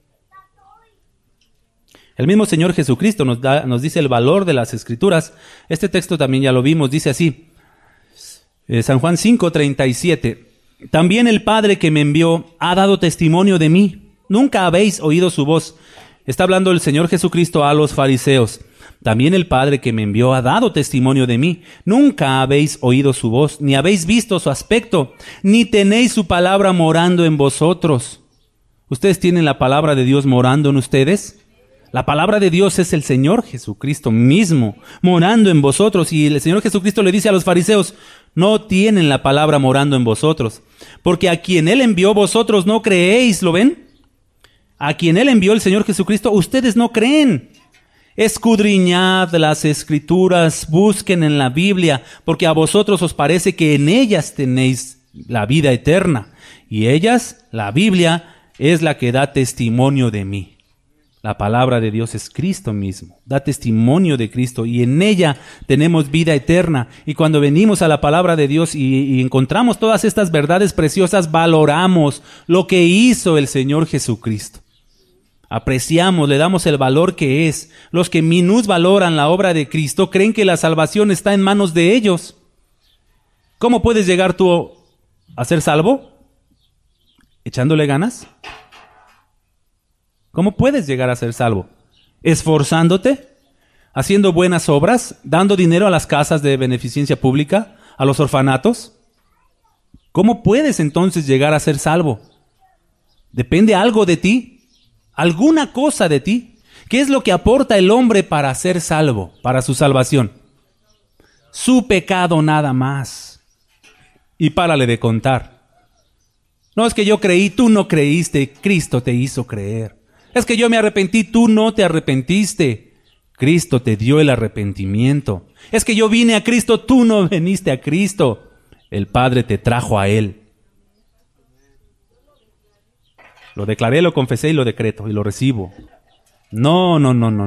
A: El mismo Señor Jesucristo nos dice el valor de las Escrituras. Este texto también ya lo vimos, dice así, San Juan 5, 37. También el Padre que me envió ha dado testimonio de mí. Nunca habéis oído su voz. Está hablando el Señor Jesucristo a los fariseos. También el Padre que me envió ha dado testimonio de mí. Nunca habéis oído su voz, ni habéis visto su aspecto, ni tenéis su palabra morando en vosotros. ¿Ustedes tienen la palabra de Dios morando en ustedes? La palabra de Dios es el Señor Jesucristo mismo, morando en vosotros. Y el Señor Jesucristo le dice a los fariseos, no tienen la palabra morando en vosotros, porque a quien Él envió vosotros no creéis, ¿lo ven? A quien Él envió el Señor Jesucristo, ustedes no creen. Escudriñad las Escrituras, busquen en la Biblia, porque a vosotros os parece que en ellas tenéis la vida eterna. Y ellas, la Biblia, es la que da testimonio de mí. La palabra de Dios es Cristo mismo, da testimonio de Cristo, y en ella tenemos vida eterna. Y cuando venimos a la palabra de Dios y encontramos todas estas verdades preciosas, valoramos lo que hizo el Señor Jesucristo. Apreciamos, le damos el valor que es. Los que minusvaloran la obra de Cristo creen que la salvación está en manos de ellos. ¿Cómo puedes llegar tú a ser salvo? ¿Echándole ganas? ¿Cómo puedes llegar a ser salvo? ¿Esforzándote? ¿Haciendo buenas obras? ¿Dando dinero a las casas de beneficencia pública? ¿A los orfanatos? ¿Cómo puedes entonces llegar a ser salvo? ¿Depende algo de ti? ¿Alguna cosa de ti? ¿Qué es lo que aporta el hombre para ser salvo, para su salvación? Su pecado nada más. Y párale de contar. No, es que yo creí, tú no creíste, Cristo te hizo creer. Es que yo me arrepentí, tú no te arrepentiste. Cristo te dio el arrepentimiento. Es que yo vine a Cristo, tú no viniste a Cristo. El Padre te trajo a Él. Lo declaré, lo confesé y lo decreto y lo recibo. No.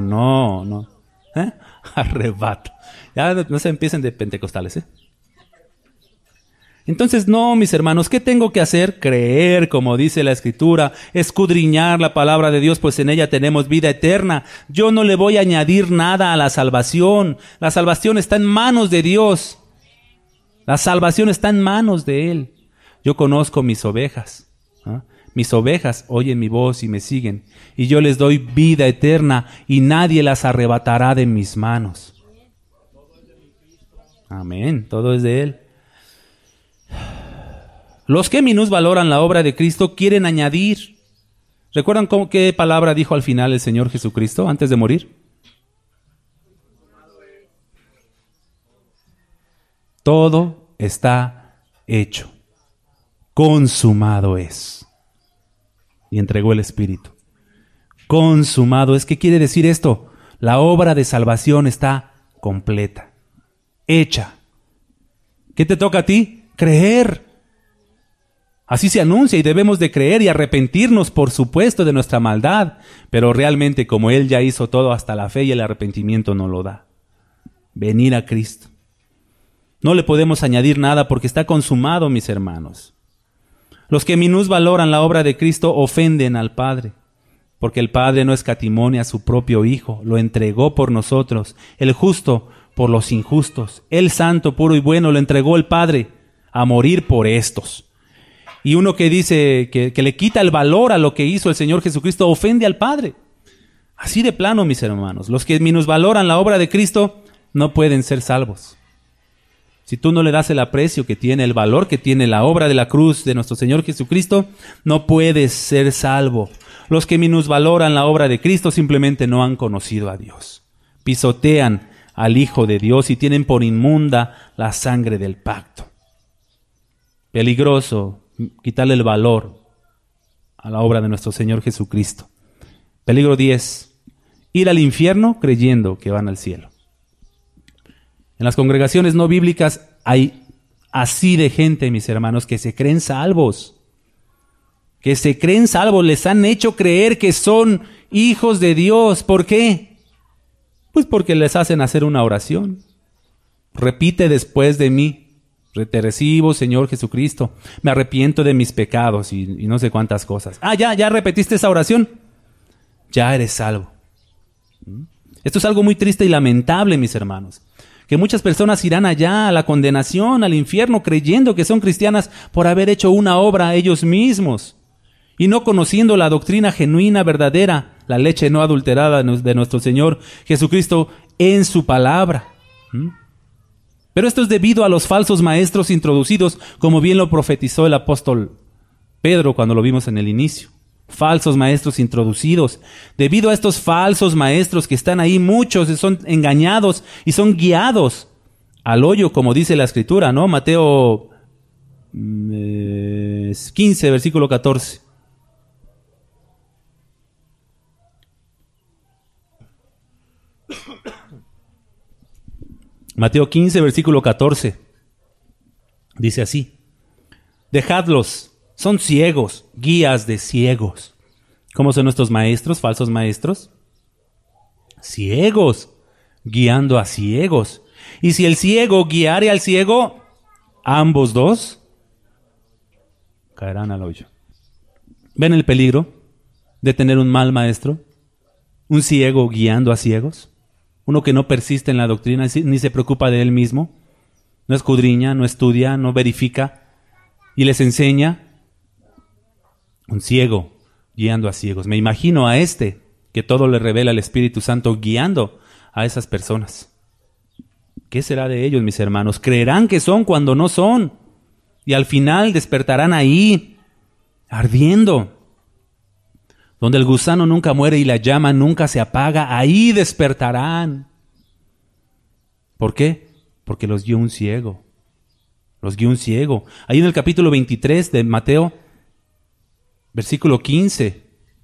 A: Arrebato. Ya no se empiecen de pentecostales, Entonces, no, mis hermanos, ¿qué tengo que hacer? Creer, como dice la Escritura, escudriñar la palabra de Dios, pues en ella tenemos vida eterna. Yo no le voy a añadir nada a la salvación. La salvación está en manos de Dios. La salvación está en manos de Él. Yo conozco mis ovejas. Mis ovejas oyen mi voz y me siguen. Y yo les doy vida eterna y nadie las arrebatará de mis manos. Amén. Todo es de Él. Los que minusvaloran la obra de Cristo quieren añadir. ¿Recuerdan qué palabra dijo al final el Señor Jesucristo antes de morir? Todo está hecho. Consumado es. Y entregó el Espíritu. Consumado es. ¿Qué quiere decir esto? La obra de salvación está completa. Hecha. ¿Qué te toca a ti? Creer. Así se anuncia y debemos de creer y arrepentirnos, por supuesto, de nuestra maldad. Pero realmente, como Él ya hizo todo, hasta la fe y el arrepentimiento no lo da. Venir a Cristo. No le podemos añadir nada porque está consumado, mis hermanos. Los que minusvaloran la obra de Cristo ofenden al Padre, porque el Padre no escatimó a su propio Hijo, lo entregó por nosotros, el justo por los injustos, el santo, puro y bueno, lo entregó el Padre a morir por estos. Y uno que dice que le quita el valor a lo que hizo el Señor Jesucristo ofende al Padre. Así de plano, mis hermanos, los que minusvaloran la obra de Cristo no pueden ser salvos. Si tú no le das el aprecio que tiene, el valor que tiene la obra de la cruz de nuestro Señor Jesucristo, no puedes ser salvo. Los que minusvaloran la obra de Cristo simplemente no han conocido a Dios. Pisotean al Hijo de Dios y tienen por inmunda la sangre del pacto. Peligroso quitarle el valor a la obra de nuestro Señor Jesucristo. Peligro 10. Ir al infierno creyendo que van al cielo. En las congregaciones no bíblicas hay así de gente, mis hermanos, que se creen salvos. Que se creen salvos, les han hecho creer que son hijos de Dios. ¿Por qué? Pues porque les hacen hacer una oración. Repite después de mí. Te recibo, Señor Jesucristo. Me arrepiento de mis pecados y no sé cuántas cosas. Ya repetiste esa oración. Ya eres salvo. Esto es algo muy triste y lamentable, mis hermanos. Que muchas personas irán allá a la condenación, al infierno, creyendo que son cristianas por haber hecho una obra a ellos mismos y no conociendo la doctrina genuina, verdadera, la leche no adulterada de nuestro Señor Jesucristo en su palabra. Pero esto es debido a los falsos maestros introducidos, como bien lo profetizó el apóstol Pedro cuando lo vimos en el inicio. Falsos maestros introducidos. Debido a estos falsos maestros que están ahí, muchos son engañados y son guiados al hoyo, como dice la Escritura, ¿no? Mateo 15, versículo 14. Mateo 15, versículo 14. Dice así: dejadlos, son ciegos, guías de ciegos. ¿Cómo son nuestros maestros, falsos maestros? Ciegos, guiando a ciegos. Y si el ciego guiare al ciego, ambos dos caerán al hoyo. ¿Ven el peligro de tener un mal maestro? Un ciego guiando a ciegos. Uno que no persiste en la doctrina ni se preocupa de él mismo. No escudriña, no estudia, no verifica y les enseña. Un ciego guiando a ciegos. Me imagino a que todo le revela el Espíritu Santo guiando a esas personas. ¿Qué será de ellos, mis hermanos? Creerán que son cuando no son. Y al final despertarán ahí, ardiendo. donde el gusano nunca muere y la llama nunca se apaga, ahí despertarán. ¿Por qué? Porque los guió un ciego. Los guió un ciego. Ahí en el capítulo 23 de Mateo, versículo 15,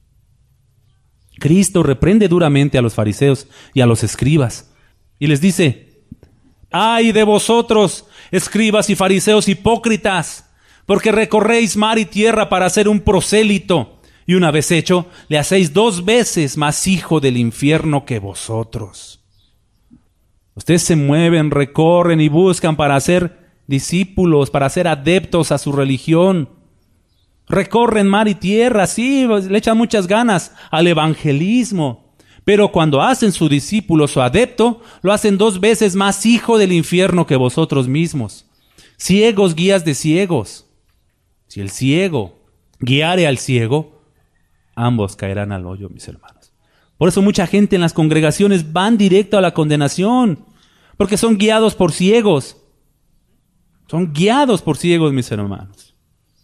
A: Cristo reprende duramente a los fariseos y a los escribas y les dice: ¡ay de vosotros, escribas y fariseos hipócritas! Porque recorréis mar y tierra para hacer un prosélito, y una vez hecho, le hacéis 2 veces más hijo del infierno que vosotros. Ustedes se mueven, recorren y buscan para ser discípulos, para ser adeptos a su religión. Recorren mar y tierra, sí, le echan muchas ganas al evangelismo, pero cuando hacen su discípulo, su adepto, lo hacen 2 veces más hijo del infierno que vosotros mismos. Ciegos, guías de ciegos. Si el ciego guiare al ciego, ambos caerán al hoyo, mis hermanos. Por eso mucha gente en las congregaciones van directo a la condenación, porque son guiados por ciegos. Son guiados por ciegos, mis hermanos.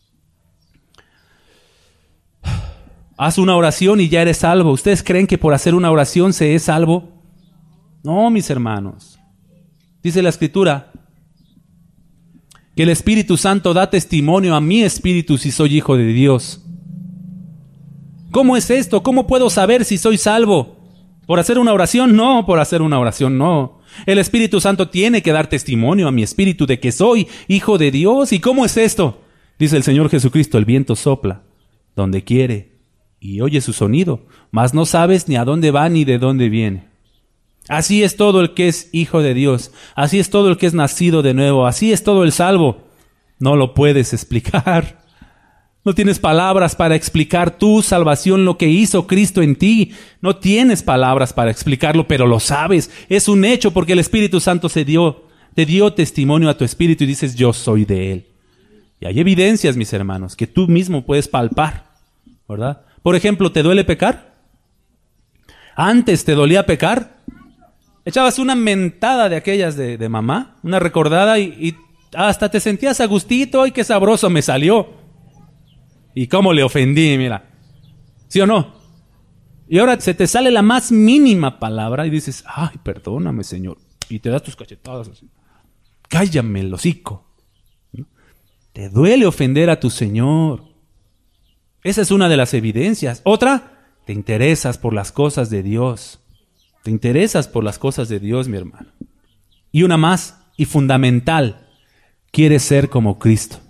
A: Haz una oración y ya eres salvo. ¿Ustedes creen que por hacer una oración se es salvo? No, mis hermanos. Dice la Escritura que el Espíritu Santo da testimonio a mi espíritu si soy hijo de Dios. ¿Cómo es esto? ¿Cómo puedo saber si soy salvo? ¿Por hacer una oración? No, por hacer una oración no. El Espíritu Santo tiene que dar testimonio a mi espíritu de que soy hijo de Dios. ¿Y cómo es esto? Dice el Señor Jesucristo: el viento sopla donde quiere y oye su sonido, mas no sabes ni a dónde va ni de dónde viene. Así es todo el que es hijo de Dios. Así es todo el que es nacido de nuevo. Así es todo el salvo. No lo puedes explicar. No tienes palabras para explicar tu salvación, lo que hizo Cristo en ti. No tienes palabras para explicarlo, pero lo sabes. Es un hecho porque el Espíritu Santo te dio testimonio a tu espíritu y dices: yo soy de Él. Y hay evidencias, mis hermanos, que tú mismo puedes palpar, ¿verdad? Por ejemplo, ¿te duele pecar? ¿Antes te dolía pecar? Echabas una mentada de aquellas de mamá, una recordada y hasta te sentías a gustito. ¡Ay, qué sabroso me salió! Y cómo le ofendí, mira. ¿Sí o no? Y ahora se te sale la más mínima palabra y dices: ¡ay, perdóname, Señor! Y te das tus cachetadas así. ¡Cállame el hocico! ¿No? Te duele ofender a tu Señor. Esa es una de las evidencias. Otra, te interesas por las cosas de Dios. Te interesas por las cosas de Dios, mi hermano. Y una más, y fundamental, quieres ser como Cristo.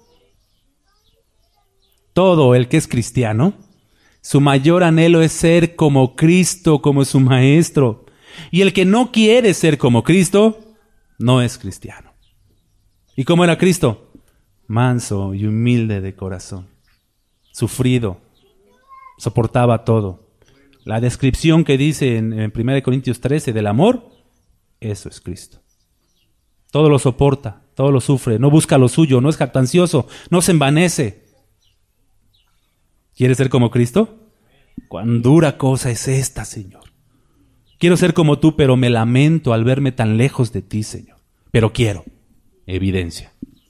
A: Todo el que es cristiano, su mayor anhelo es ser como Cristo, como su Maestro. Y el que no quiere ser como Cristo, no es cristiano. ¿Y cómo era Cristo? Manso y humilde de corazón, sufrido, soportaba todo. La descripción que dice en 1 Corintios 13 del amor, eso es Cristo. Todo lo soporta, todo lo sufre, no busca lo suyo, no es jactancioso, no se envanece. ¿Quieres ser como Cristo? ¡Cuán dura cosa es esta, Señor! Quiero ser como tú, pero me lamento al verme tan lejos de ti, Señor. Pero quiero evidencia.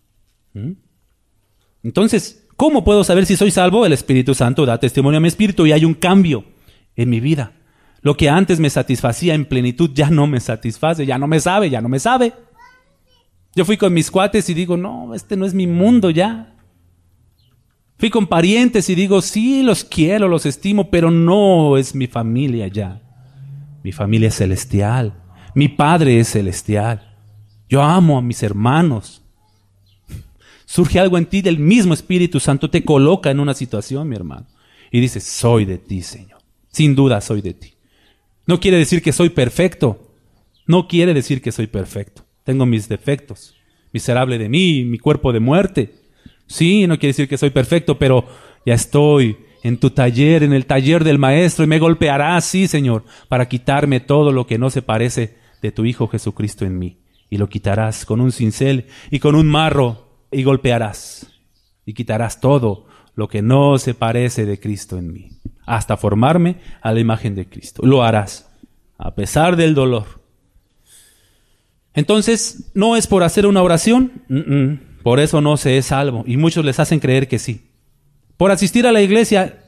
A: Entonces, ¿cómo puedo saber si soy salvo? El Espíritu Santo da testimonio a mi espíritu y hay un cambio en mi vida. Lo que antes me satisfacía en plenitud ya no me satisface, ya no me sabe. Yo fui con mis cuates y digo: no, este no es mi mundo ya. Fui con parientes y digo: sí, los quiero, los estimo, pero no es mi familia ya. Mi familia es celestial, mi Padre es celestial. Yo amo a mis hermanos. Surge algo en ti del mismo Espíritu Santo, te coloca en una situación, mi hermano, y dices: soy de ti, Señor. Sin duda soy de ti. No quiere decir que soy perfecto. No quiere decir que soy perfecto. Tengo mis defectos. Miserable de mí, mi cuerpo de muerte. Sí, no quiere decir que soy perfecto, pero ya estoy en tu taller, en el taller del Maestro, y me golpearás, sí, Señor, para quitarme todo lo que no se parece de tu Hijo Jesucristo en mí. Y lo quitarás con un cincel y con un marro, y golpearás. Y quitarás todo lo que no se parece de Cristo en mí, hasta formarme a la imagen de Cristo. Lo harás, a pesar del dolor. Entonces, no es por hacer una oración, por eso no se es salvo. Y muchos les hacen creer que sí. Por asistir a la iglesia,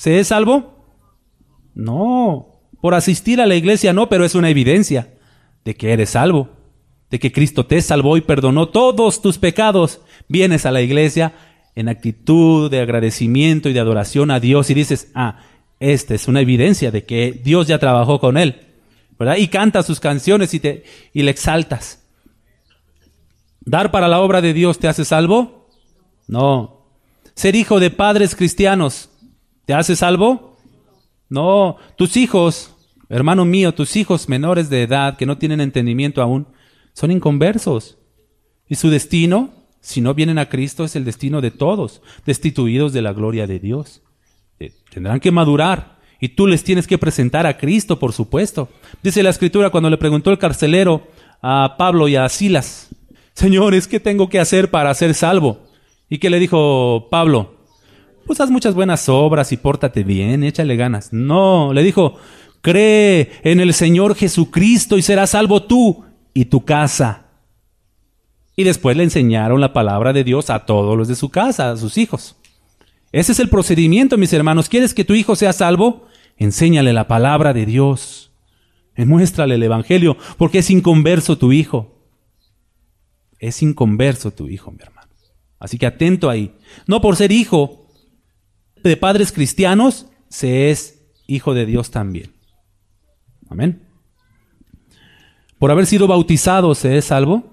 A: ¿Se es salvo? No. Por asistir a la iglesia no, pero es una evidencia de que eres salvo, de que Cristo te salvó y perdonó todos tus pecados. Vienes a la iglesia en actitud de agradecimiento y de adoración a Dios y dices, esta es una evidencia de que Dios ya trabajó con él, ¿verdad? Y cantas sus canciones y le exaltas. ¿Dar para la obra de Dios te hace salvo? No. ¿Ser hijo de padres cristianos te hace salvo? No. Tus hijos, hermano mío, tus hijos menores de edad que no tienen entendimiento aún, son inconversos. Y su destino, si no vienen a Cristo, es el destino de todos, destituidos de la gloria de Dios. Tendrán que madurar y tú les tienes que presentar a Cristo, por supuesto. Dice la Escritura cuando le preguntó el carcelero a Pablo y a Silas, Señores, ¿qué tengo que hacer para ser salvo? ¿Y qué le dijo Pablo? Pues haz muchas buenas obras y pórtate bien, échale ganas. No, le dijo, cree en el Señor Jesucristo y serás salvo tú y tu casa. Y después le enseñaron la palabra de Dios a todos los de su casa, a sus hijos. Ese es el procedimiento, mis hermanos. ¿Quieres que tu hijo sea salvo? Enséñale la palabra de Dios. Muéstrale el evangelio, porque es inconverso tu hijo. Es inconverso tu hijo, mi hermano. Así que atento ahí. No por ser hijo de padres cristianos, se es hijo de Dios también. Amén. Por haber sido bautizado, ¿se es salvo?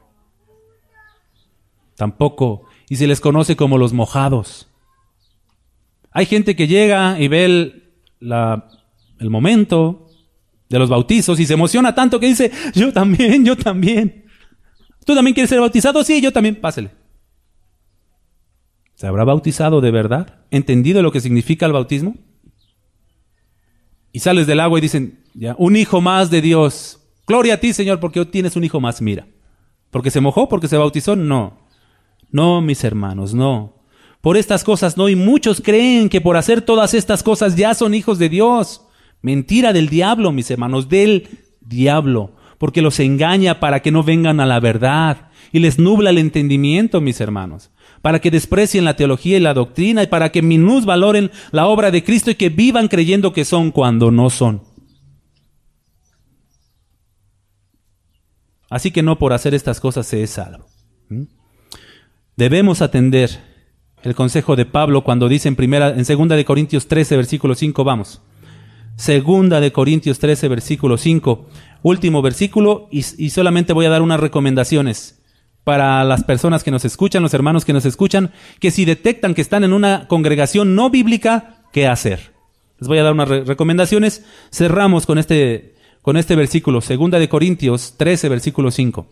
A: Tampoco. Y se les conoce como los mojados. Hay gente que llega y ve el momento de los bautizos y se emociona tanto que dice, yo también, yo también. ¿Tú también quieres ser bautizado? Sí, yo también, pásele. ¿Se habrá bautizado de verdad? ¿Entendido lo que significa el bautismo? Y sales del agua y dicen, ya, un hijo más de Dios. Gloria a ti, Señor, porque hoy tienes un hijo más, mira. ¿Porque se mojó? ¿Porque se bautizó? No. No, mis hermanos, no. Por estas cosas no, y muchos creen que por hacer todas estas cosas ya son hijos de Dios. Mentira del diablo, mis hermanos, del diablo. Porque los engaña para que no vengan a la verdad y les nubla el entendimiento, mis hermanos, para que desprecien la teología y la doctrina y para que minusvaloren la obra de Cristo y que vivan creyendo que son cuando no son. Así que no por hacer estas cosas se es salvo. Debemos atender el consejo de Pablo cuando dice en 2 de Corintios 13, versículo 5, vamos. 2 de Corintios 13, versículo 5, último versículo, y solamente voy a dar unas recomendaciones para las personas que nos escuchan, los hermanos que nos escuchan, que si detectan que están en una congregación no bíblica, ¿qué hacer? Les voy a dar unas recomendaciones. Cerramos con este versículo, 2 de Corintios 13, versículo 5.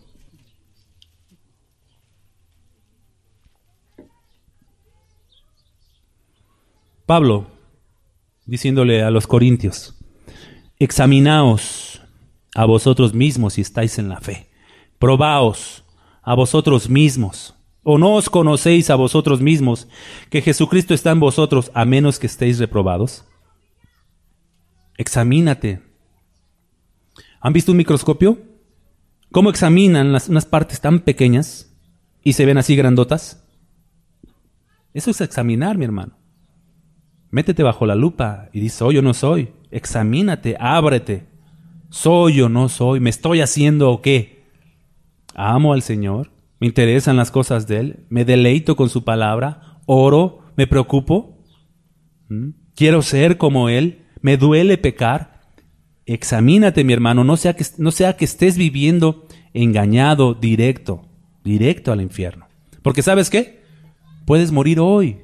A: Pablo, diciéndole a los corintios, examinaos a vosotros mismos si estáis en la fe. Probaos a vosotros mismos. ¿O no os conocéis a vosotros mismos que Jesucristo está en vosotros a menos que estéis reprobados? Examínate. ¿Han visto un microscopio? ¿Cómo examinan unas partes tan pequeñas y se ven así grandotas? Eso es examinar, mi hermano. Métete bajo la lupa y di, ¿soy o no soy? Examínate, ábrete. ¿Soy o no soy? ¿Me estoy haciendo o qué? ¿Amo al Señor? ¿Me interesan las cosas de Él? ¿Me deleito con su palabra? ¿Oro? ¿Me preocupo? ¿Quiero ser como Él? ¿Me duele pecar? Examínate, mi hermano, no sea que estés viviendo engañado directo al infierno. Porque ¿sabes qué? Puedes morir hoy.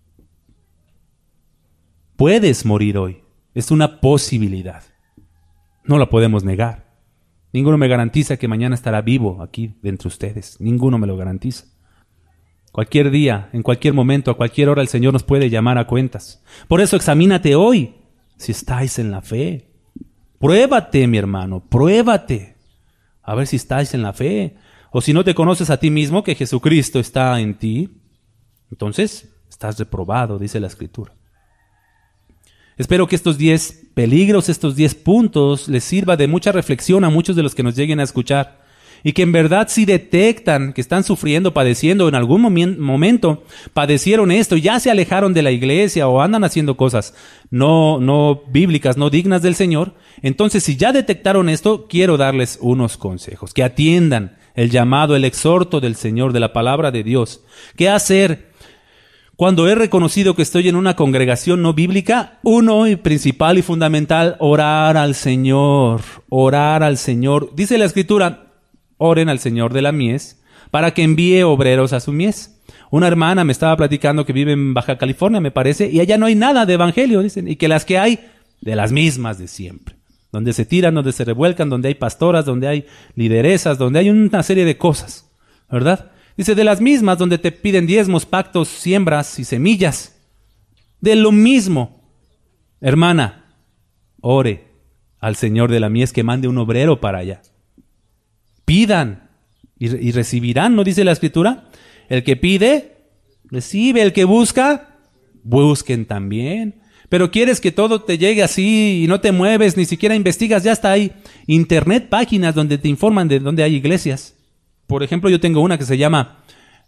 A: Puedes morir hoy. Es una posibilidad. No la podemos negar. Ninguno me garantiza que mañana estará vivo aquí de entre ustedes. Ninguno me lo garantiza. Cualquier día, en cualquier momento, a cualquier hora el Señor nos puede llamar a cuentas. Por eso examínate hoy si estáis en la fe. Pruébate, mi hermano, pruébate. A ver si estáis en la fe. O si no te conoces a ti mismo, que Jesucristo está en ti, entonces estás reprobado, dice la Escritura. Espero que estos 10 peligros, estos 10 puntos, les sirva de mucha reflexión a muchos de los que nos lleguen a escuchar y que en verdad sí detectan que están sufriendo, padeciendo, en algún momento padecieron esto, ya se alejaron de la iglesia o andan haciendo cosas no bíblicas, no dignas del Señor, entonces si ya detectaron esto, quiero darles unos consejos, que atiendan el llamado, el exhorto del Señor, de la palabra de Dios. ¿Qué hacer cuando he reconocido que estoy en una congregación no bíblica? Uno, y principal y fundamental, orar al Señor, orar al Señor. Dice la Escritura, oren al Señor de la mies para que envíe obreros a su mies. Una hermana me estaba platicando que vive en Baja California, me parece, y allá no hay nada de evangelio, dicen, y que las que hay, de las mismas de siempre. Donde se tiran, donde se revuelcan, donde hay pastoras, donde hay lideresas, donde hay una serie de cosas, ¿verdad? Dice, de las mismas, donde te piden diezmos, pactos, siembras y semillas. De lo mismo. Hermana, ore al Señor de la mies que mande un obrero para allá. Pidan y recibirán, ¿no dice la Escritura? El que pide, recibe. El que busca, busquen también. Pero quieres que todo te llegue así y no te mueves, ni siquiera investigas, ya está ahí. Internet, páginas donde te informan de dónde hay iglesias. Por ejemplo, yo tengo una que se llama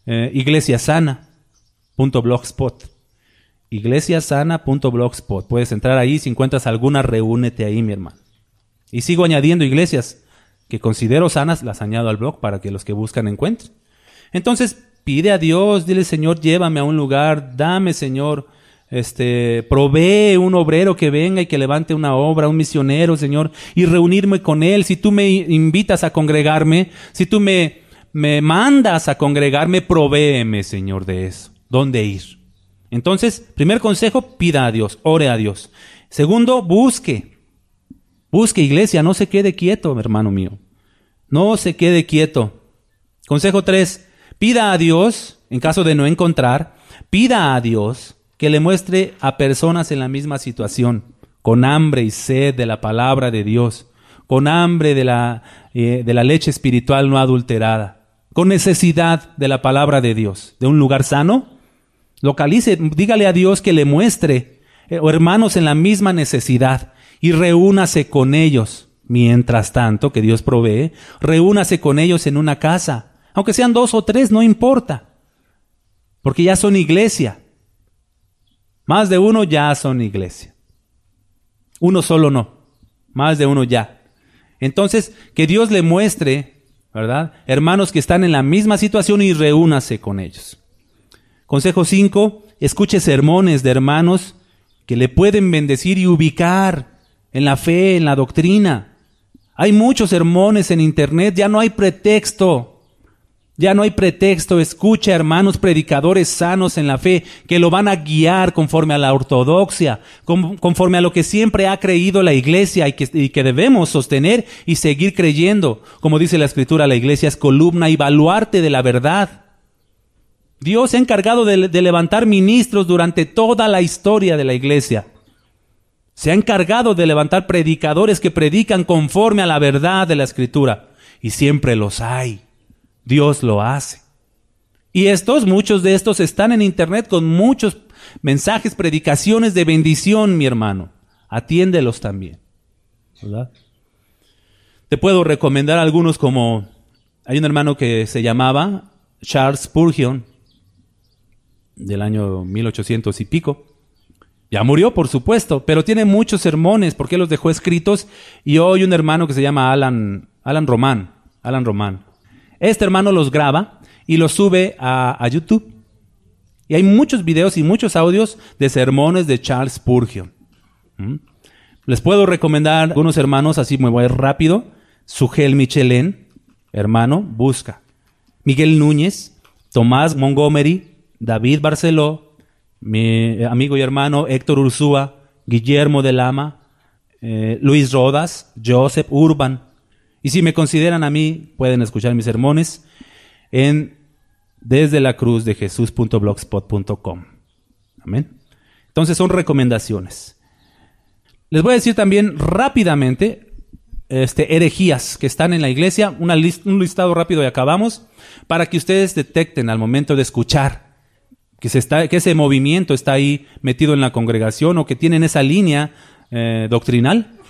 A: iglesiasana.blogspot. Iglesiasana.blogspot. Puedes entrar ahí, si encuentras alguna, reúnete ahí, mi hermano. Y sigo añadiendo iglesias que considero sanas, las añado al blog para que los que buscan encuentren. Entonces, pide a Dios, dile, Señor, llévame a un lugar, dame, Señor, provee un obrero que venga y que levante una obra, un misionero, Señor, y reunirme con él. Si tú me invitas a congregarme, si tú me mandas a congregarme, provéeme, Señor, de eso. ¿Dónde ir? Entonces, primer consejo, pida a Dios, ore a Dios. Segundo, busque iglesia, no se quede quieto, hermano mío. No se quede quieto. Consejo 3, pida a Dios, en caso de no encontrar, pida a Dios que le muestre a personas en la misma situación, con hambre y sed de la palabra de Dios, con hambre de la leche espiritual no adulterada, con necesidad de la palabra de Dios, de un lugar sano. Localice, dígale a Dios que le muestre hermanos en la misma necesidad y reúnase con ellos. Mientras tanto, que Dios provee, reúnase con ellos en una casa, aunque sean 2 o 3, no importa, porque ya son iglesia. Más de uno ya son iglesia. Uno solo no. Más de uno ya. Entonces, que Dios le muestre, ¿verdad?, hermanos que están en la misma situación y reúnase con ellos. Consejo 5, escuche sermones de hermanos que le pueden bendecir y ubicar en la fe, en la doctrina. Hay muchos sermones en internet, ya no hay pretexto. Ya no hay pretexto. Escucha hermanos predicadores sanos en la fe que lo van a guiar conforme a la ortodoxia, conforme a lo que siempre ha creído la iglesia y que debemos sostener y seguir creyendo. Como dice la Escritura, la iglesia es columna y baluarte de la verdad. Dios se ha encargado de levantar ministros durante toda la historia de la iglesia. Se ha encargado de levantar predicadores que predican conforme a la verdad de la Escritura. Y siempre los hay. Dios lo hace. Y muchos de estos están en internet con muchos mensajes, predicaciones de bendición, mi hermano. Atiéndelos también, ¿verdad? Te puedo recomendar algunos, como hay un hermano que se llamaba Charles Spurgeon, del año 1800 y pico. Ya murió, por supuesto, pero tiene muchos sermones porque los dejó escritos. Y hoy un hermano que se llama Alan Román. Este hermano los graba y los sube a YouTube. Y hay muchos videos y muchos audios de sermones de Charles Spurgeon. Les puedo recomendar algunos hermanos, así me voy rápido. Sugel Michelén, hermano, busca. Miguel Núñez, Tomás Montgomery, David Barceló, mi amigo y hermano Héctor Ursúa, Guillermo de Lama, Luis Rodas, Joseph Urban. Y si me consideran a mí, pueden escuchar mis sermones en desdelacruzdejesus.blogspot.com. Amén. Entonces son recomendaciones. Les voy a decir también rápidamente herejías que están en la iglesia, un listado rápido y acabamos, para que ustedes detecten al momento de escuchar que ese movimiento está ahí metido en la congregación o que tienen esa línea doctrinal.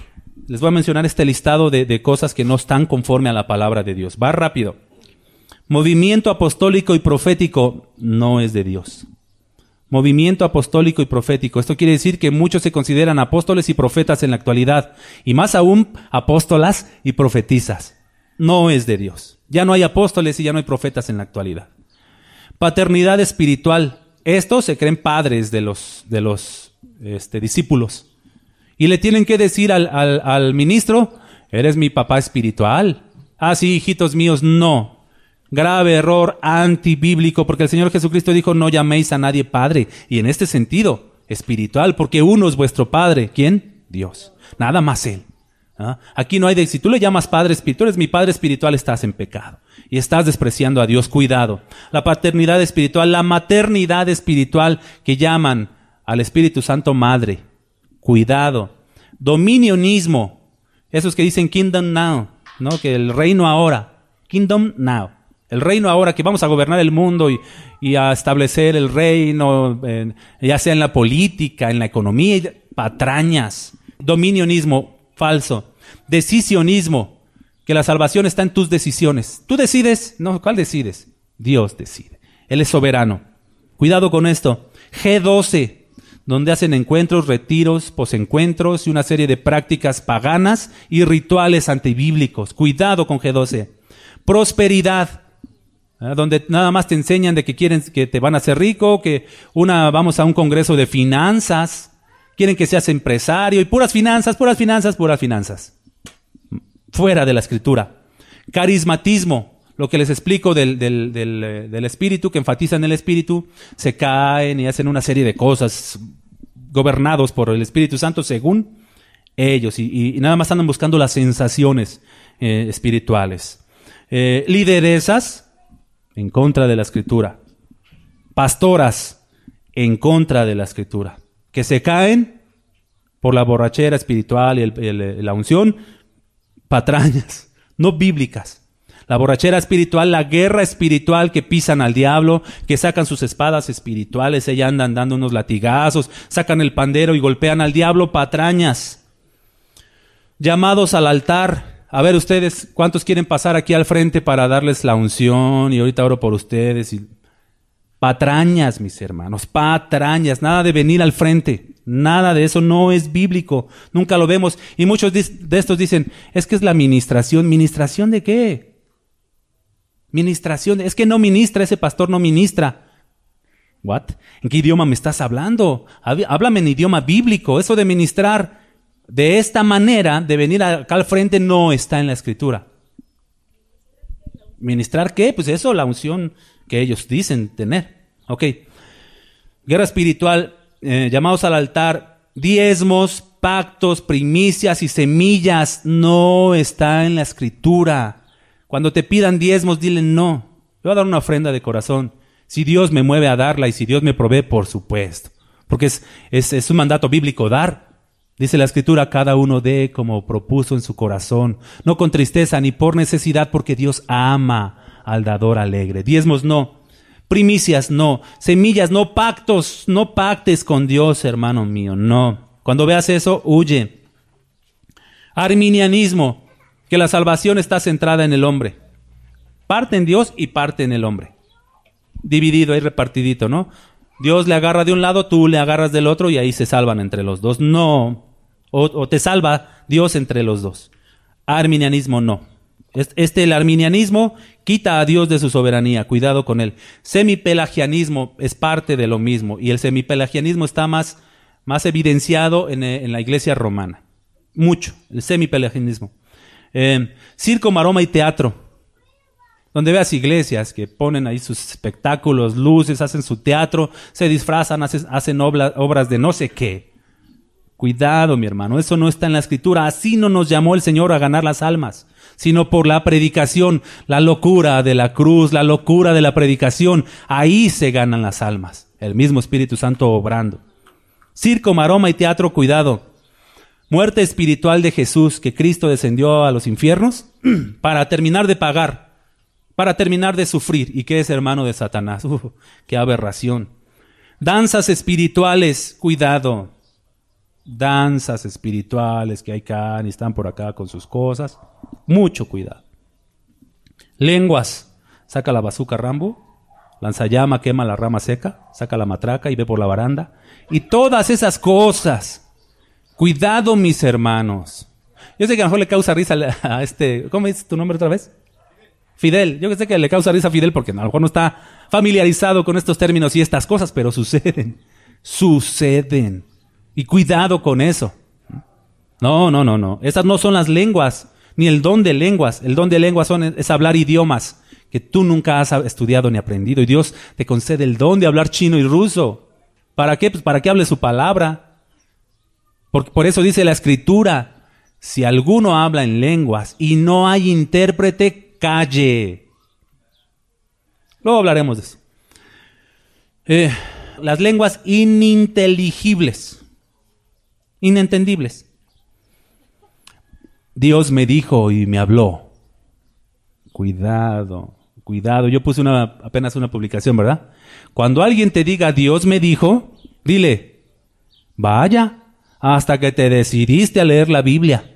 A: Les voy a mencionar este listado de cosas que no están conforme a la palabra de Dios. Va rápido. Movimiento apostólico y profético no es de Dios. Movimiento apostólico y profético. Esto quiere decir que muchos se consideran apóstoles y profetas en la actualidad. Y más aún, apóstolas y profetizas. No es de Dios. Ya no hay apóstoles y ya no hay profetas en la actualidad. Paternidad espiritual. Estos se creen padres de los discípulos. Y le tienen que decir al ministro, eres mi papá espiritual. Ah, sí, hijitos míos, no. Grave error antibíblico, porque el Señor Jesucristo dijo, no llaméis a nadie padre. Y en este sentido, espiritual, porque uno es vuestro padre. ¿Quién? Dios. Nada más Él. ¿Ah? Aquí no hay de, si tú le llamas padre espiritual, eres mi padre espiritual, estás en pecado. Y estás despreciando a Dios, cuidado. La paternidad espiritual, la maternidad espiritual, que llaman al Espíritu Santo madre. Cuidado. Dominionismo. Esos que dicen kingdom now, ¿no? Que el reino ahora. Kingdom now. El reino ahora, que vamos a gobernar el mundo y a establecer el reino, ya sea en la política, en la economía, patrañas. Dominionismo, falso. Decisionismo, que la salvación está en tus decisiones. Tú decides, no, ¿cuál decides? Dios decide. Él es soberano. Cuidado con esto. G12, donde hacen encuentros, retiros, posencuentros y una serie de prácticas paganas y rituales antibíblicos. Cuidado con G12. Prosperidad, donde nada más te enseñan de que quieren que te van a hacer rico, que vamos a un congreso de finanzas, quieren que seas empresario y puras finanzas. Fuera de la Escritura. Carismatismo, lo que les explico del Espíritu, que enfatizan el Espíritu, se caen y hacen una serie de cosas gobernados por el Espíritu Santo según ellos y nada más andan buscando las sensaciones espirituales. Lideresas, en contra de la Escritura. Pastoras, en contra de la Escritura. Que se caen por la borrachera espiritual y la unción, patrañas, no bíblicas. La borrachera espiritual, la guerra espiritual, que pisan al diablo, que sacan sus espadas espirituales, ella andan dando unos latigazos, sacan el pandero y golpean al diablo, patrañas. Llamados al altar. A ver ustedes, ¿cuántos quieren pasar aquí al frente para darles la unción? Y ahorita oro por ustedes. Patrañas, mis hermanos, patrañas. Nada de venir al frente. Nada de eso, no es bíblico. Nunca lo vemos. Y muchos de estos dicen, es que es la ministración. ¿Ministración de qué? Ministración. Es que no ministra, ese pastor no ministra. ¿What? ¿En qué idioma me estás hablando? Háblame en idioma bíblico. Eso de ministrar de esta manera, de venir acá al frente, no está en la Escritura. ¿Ministrar qué? Pues eso, la unción que ellos dicen tener. Ok. Guerra espiritual, llamados al altar, diezmos, pactos, primicias y semillas, no está en la Escritura. Cuando te pidan diezmos, dile no. Yo voy a dar una ofrenda de corazón. Si Dios me mueve a darla y si Dios me provee, por supuesto. Porque es un mandato bíblico dar. Dice la Escritura, cada uno dé como propuso en su corazón, no con tristeza ni por necesidad, porque Dios ama al dador alegre. Diezmos no, primicias no, semillas no, pactos, no pactes con Dios, hermano mío, no. Cuando veas eso, huye. Arminianismo, que la salvación está centrada en el hombre. Parte en Dios y parte en el hombre. Dividido ahí, repartidito, ¿no? Dios le agarra de un lado, tú le agarras del otro y ahí se salvan entre los dos. No. O te salva Dios entre los dos. Arminianismo no. El arminianismo quita a Dios de su soberanía. Cuidado con él. Semipelagianismo es parte de lo mismo. Y el semipelagianismo está más evidenciado en la iglesia romana. Mucho. El semipelagianismo. Circo, maroma y teatro. Donde veas iglesias que ponen ahí sus espectáculos, luces, hacen su teatro, se disfrazan, hacen obras de no sé qué. Cuidado, mi hermano, eso no está en la Escritura. Así no nos llamó el Señor a ganar las almas, sino por la predicación, la locura de la cruz, la locura de la predicación. Ahí se ganan las almas, el mismo Espíritu Santo obrando. Circo, maroma y teatro, cuidado. Muerte espiritual de Jesús, que Cristo descendió a los infiernos para terminar de pagar, para terminar de sufrir. ¿Y qué es hermano de Satanás? ¡Qué aberración! Danzas espirituales, cuidado. danzas espirituales que hay acá y están por acá con sus cosas. Mucho cuidado. Lenguas. Saca la bazuca Rambo, lanzallama, quema la rama seca, saca la matraca y ve por la baranda. Y todas esas cosas. Cuidado, mis hermanos. Yo sé que a lo mejor le causa risa a ¿cómo es tu nombre otra vez? Fidel. Yo sé que le causa risa a Fidel porque a lo mejor no está familiarizado con estos términos y estas cosas, pero suceden. Suceden. Y cuidado con eso. No. Esas no son las lenguas, ni el don de lenguas. El don de lenguas es hablar idiomas que tú nunca has estudiado ni aprendido. Y Dios te concede el don de hablar chino y ruso. ¿Para qué? Pues para que hable su palabra. Por eso dice la Escritura, si alguno habla en lenguas y no hay intérprete, calle. Luego hablaremos de eso. Las lenguas ininteligibles, inentendibles. Dios me dijo y me habló. Cuidado. Yo puse apenas una publicación, ¿verdad? Cuando alguien te diga Dios me dijo, dile, vaya, hasta que te decidiste a leer la Biblia.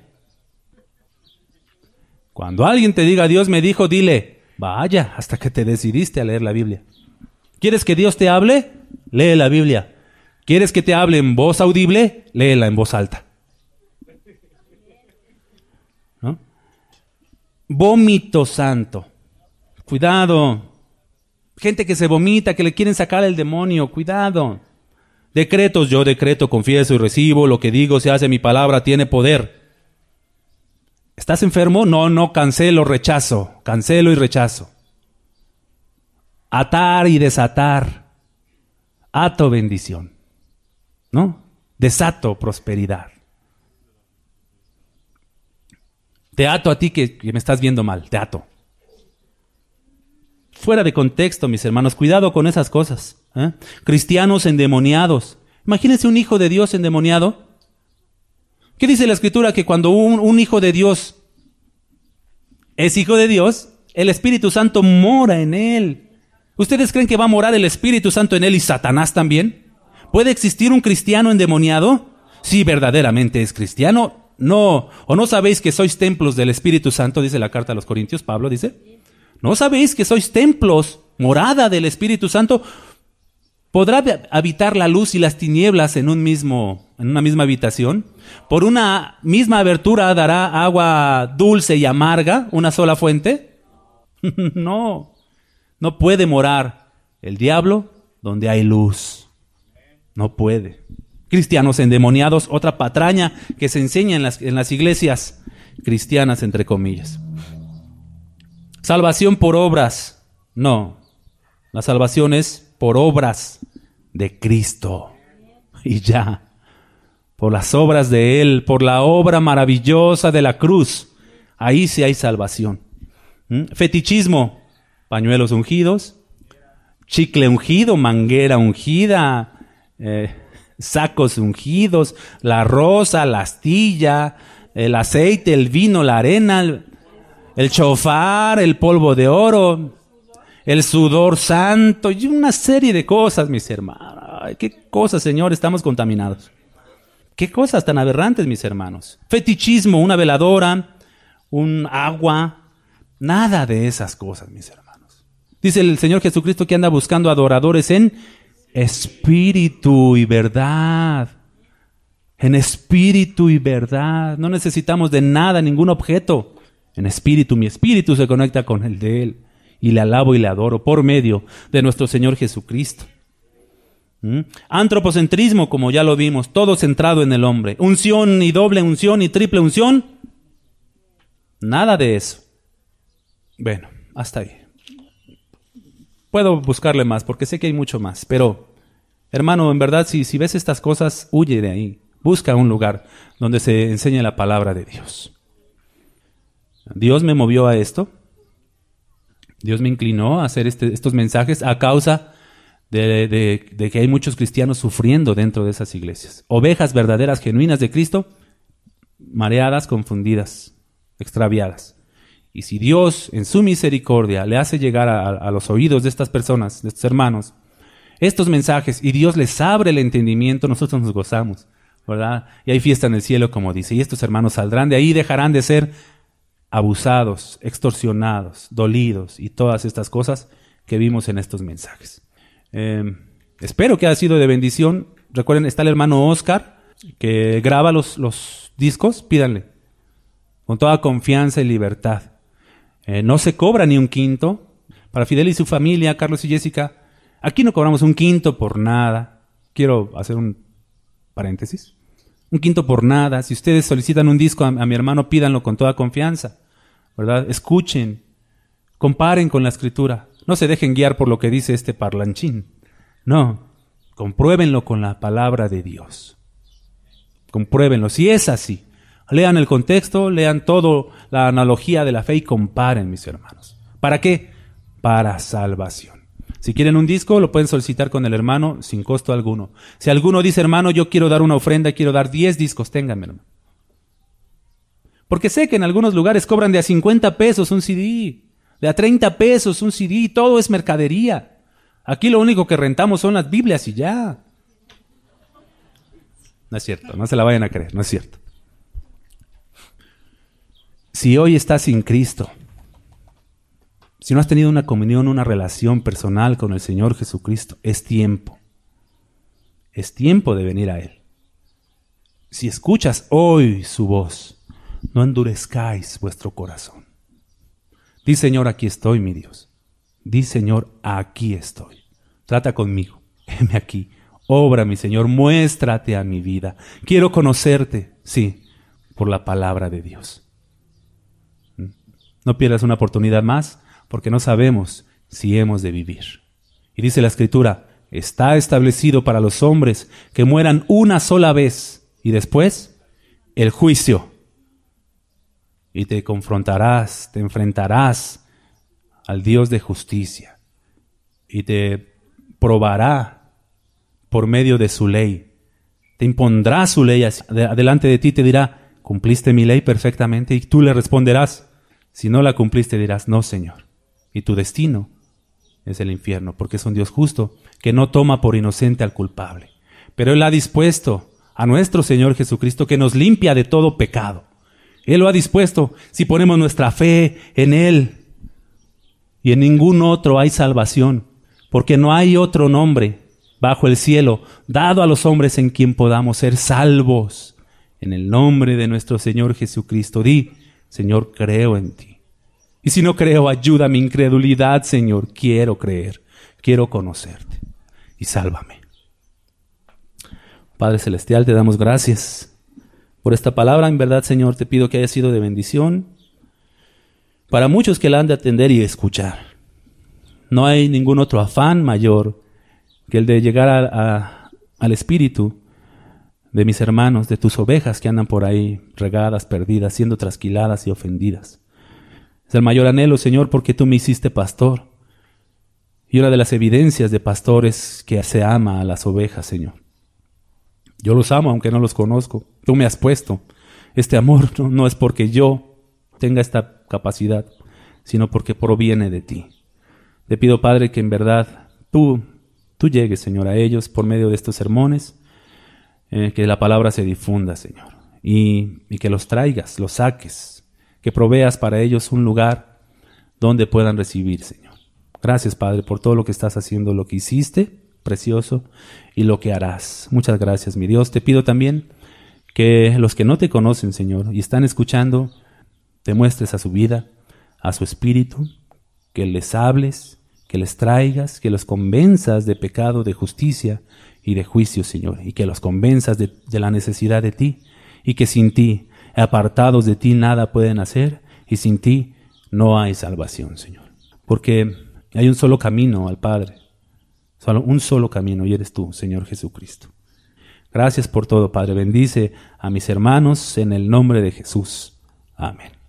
A: Cuando alguien te diga Dios me dijo, dile, vaya, hasta que te decidiste a leer la Biblia. ¿Quieres que Dios te hable? Lee la Biblia. ¿Quieres que te hable en voz audible? Léela en voz alta. ¿No? Vómito santo. Cuidado. Gente que se vomita, que le quieren sacar el demonio. Cuidado. Decretos. Yo decreto, confieso y recibo. Lo que digo se hace, mi palabra tiene poder. ¿Estás enfermo? No, cancelo, rechazo. Cancelo y rechazo. Atar y desatar. Ato bendición. ¿No? Desato prosperidad. Te ato a ti que me estás viendo mal. Te ato. Fuera de contexto, mis hermanos. Cuidado con esas cosas. Cristianos endemoniados. Imagínense un hijo de Dios endemoniado. ¿Qué dice la Escritura? Que cuando un hijo de Dios es hijo de Dios, el Espíritu Santo mora en él. ¿Ustedes creen que va a morar el Espíritu Santo en él y Satanás también? ¿Puede existir un cristiano endemoniado? Si verdaderamente es cristiano. No. ¿O no sabéis que sois templos del Espíritu Santo? Dice la carta a los Corintios, Pablo dice. ¿No sabéis que sois templos, morada del Espíritu Santo? ¿Podrá habitar la luz y las tinieblas en una misma habitación? ¿Por una misma abertura dará agua dulce y amarga, una sola fuente? No puede morar el diablo donde hay luz. No puede. Cristianos endemoniados, otra patraña que se enseña en las iglesias cristianas, entre comillas. Salvación por obras. No. La salvación es por obras de Cristo. Y ya. Por las obras de Él, por la obra maravillosa de la cruz. Ahí sí hay salvación. Fetichismo. Pañuelos ungidos. Chicle ungido, manguera ungida. Sacos ungidos. La rosa, la astilla. El aceite, el vino, la arena. El chofar, el polvo de oro. El sudor santo y una serie de cosas, mis hermanos. Ay, qué cosas, Señor, estamos contaminados. Qué cosas tan aberrantes, mis hermanos. Fetichismo, una veladora, un agua, nada de esas cosas, mis hermanos. Dice el Señor Jesucristo que anda buscando adoradores en espíritu y verdad. En espíritu y verdad. No necesitamos de nada, ningún objeto. En espíritu, mi espíritu se conecta con el de Él. Y le alabo y le adoro por medio de nuestro Señor Jesucristo. Antropocentrismo, como ya lo vimos, todo centrado en el hombre. Unción y doble unción y triple unción. Nada de eso. Bueno, hasta ahí. Puedo buscarle más, porque sé que hay mucho más. Pero, hermano, en verdad, si ves estas cosas, huye de ahí. Busca un lugar donde se enseñe la palabra de Dios. Dios me movió a esto. Dios me inclinó a hacer estos mensajes a causa de que hay muchos cristianos sufriendo dentro de esas iglesias. Ovejas verdaderas, genuinas de Cristo, mareadas, confundidas, extraviadas. Y si Dios, en su misericordia, le hace llegar a los oídos de estas personas, de estos hermanos, estos mensajes, y Dios les abre el entendimiento, nosotros nos gozamos. ¿verdad? Y hay fiesta en el cielo, como dice. Y estos hermanos saldrán de ahí y dejarán de ser abusados, extorsionados, dolidos y todas estas cosas que vimos en estos mensajes. Espero que haya sido de bendición. Recuerden, está el hermano Oscar, que graba los discos. Pídanle, con toda confianza y libertad. No se cobra ni un quinto. Para Fidel y su familia, Carlos y Jessica, aquí no cobramos un quinto por nada. Quiero hacer un paréntesis. Un quinto por nada. Si ustedes solicitan un disco a mi hermano, pídanlo con toda confianza, ¿verdad? Escuchen, comparen con la Escritura. No se dejen guiar por lo que dice este parlanchín. No, compruébenlo con la palabra de Dios. Compruébenlo. Si es así, lean el contexto, lean todo la analogía de la fe y comparen, mis hermanos. ¿Para qué? Para salvación. Si quieren un disco, lo pueden solicitar con el hermano sin costo alguno. Si alguno dice, hermano, yo quiero dar una ofrenda, quiero dar 10 discos, ténganme, hermano. Porque sé que en algunos lugares cobran de a 50 pesos un CD, de a 30 pesos un CD, todo es mercadería. Aquí lo único que rentamos son las Biblias y ya. No es cierto, no se la vayan a creer, no es cierto. Si hoy estás sin Cristo, si no has tenido una comunión, una relación personal con el Señor Jesucristo, es tiempo. Es tiempo de venir a Él. Si escuchas hoy su voz, no endurezcáis vuestro corazón. Di, Señor, aquí estoy, mi Dios. Di, Señor, aquí estoy. Trata conmigo. Heme aquí. Obra, mi Señor. Muéstrate a mi vida. Quiero conocerte, sí, por la palabra de Dios. No pierdas una oportunidad más, porque no sabemos si hemos de vivir. Y dice la Escritura, está establecido para los hombres que mueran una sola vez y después el juicio. Y te confrontarás, te enfrentarás al Dios de justicia y te probará por medio de su ley. Te impondrá su ley delante de ti, te dirá, ¿cumpliste mi ley perfectamente? Y tú le responderás, si no la cumpliste dirás, no, Señor. Y tu destino es el infierno, porque es un Dios justo que no toma por inocente al culpable. Pero Él ha dispuesto a nuestro Señor Jesucristo que nos limpia de todo pecado. Él lo ha dispuesto si ponemos nuestra fe en Él. Y en ningún otro hay salvación, porque no hay otro nombre bajo el cielo dado a los hombres en quien podamos ser salvos. En el nombre de nuestro Señor Jesucristo, di, Señor, creo en ti. Y si no creo, ayuda a mi incredulidad, Señor. Quiero creer, quiero conocerte. Y sálvame. Padre Celestial, te damos gracias por esta palabra. En verdad, Señor, te pido que haya sido de bendición para muchos que la han de atender y escuchar. No hay ningún otro afán mayor que el de llegar al espíritu de mis hermanos, de tus ovejas que andan por ahí regadas, perdidas, siendo trasquiladas y ofendidas. Es el mayor anhelo, Señor, porque tú me hiciste pastor. Y una de las evidencias de pastor es que se ama a las ovejas, Señor. Yo los amo aunque no los conozco. Tú me has puesto. Este amor no es porque yo tenga esta capacidad, sino porque proviene de ti. Te pido, Padre, que en verdad tú llegues, Señor, a ellos por medio de estos sermones, que la palabra se difunda, Señor, y que los traigas, los saques, que proveas para ellos un lugar donde puedan recibir, Señor. Gracias, Padre, por todo lo que estás haciendo, lo que hiciste, precioso, y lo que harás. Muchas gracias, mi Dios. Te pido también que los que no te conocen, Señor, y están escuchando, te muestres a su vida, a su espíritu, que les hables, que les traigas, que los convenzas de pecado, de justicia y de juicio, Señor, y que los convenzas de la necesidad de ti, y que sin ti, apartados de ti, nada pueden hacer, y sin ti no hay salvación, Señor. Porque hay un solo camino al Padre, solo un solo camino, y eres tú, Señor Jesucristo. Gracias por todo, Padre. Bendice a mis hermanos en el nombre de Jesús. Amén.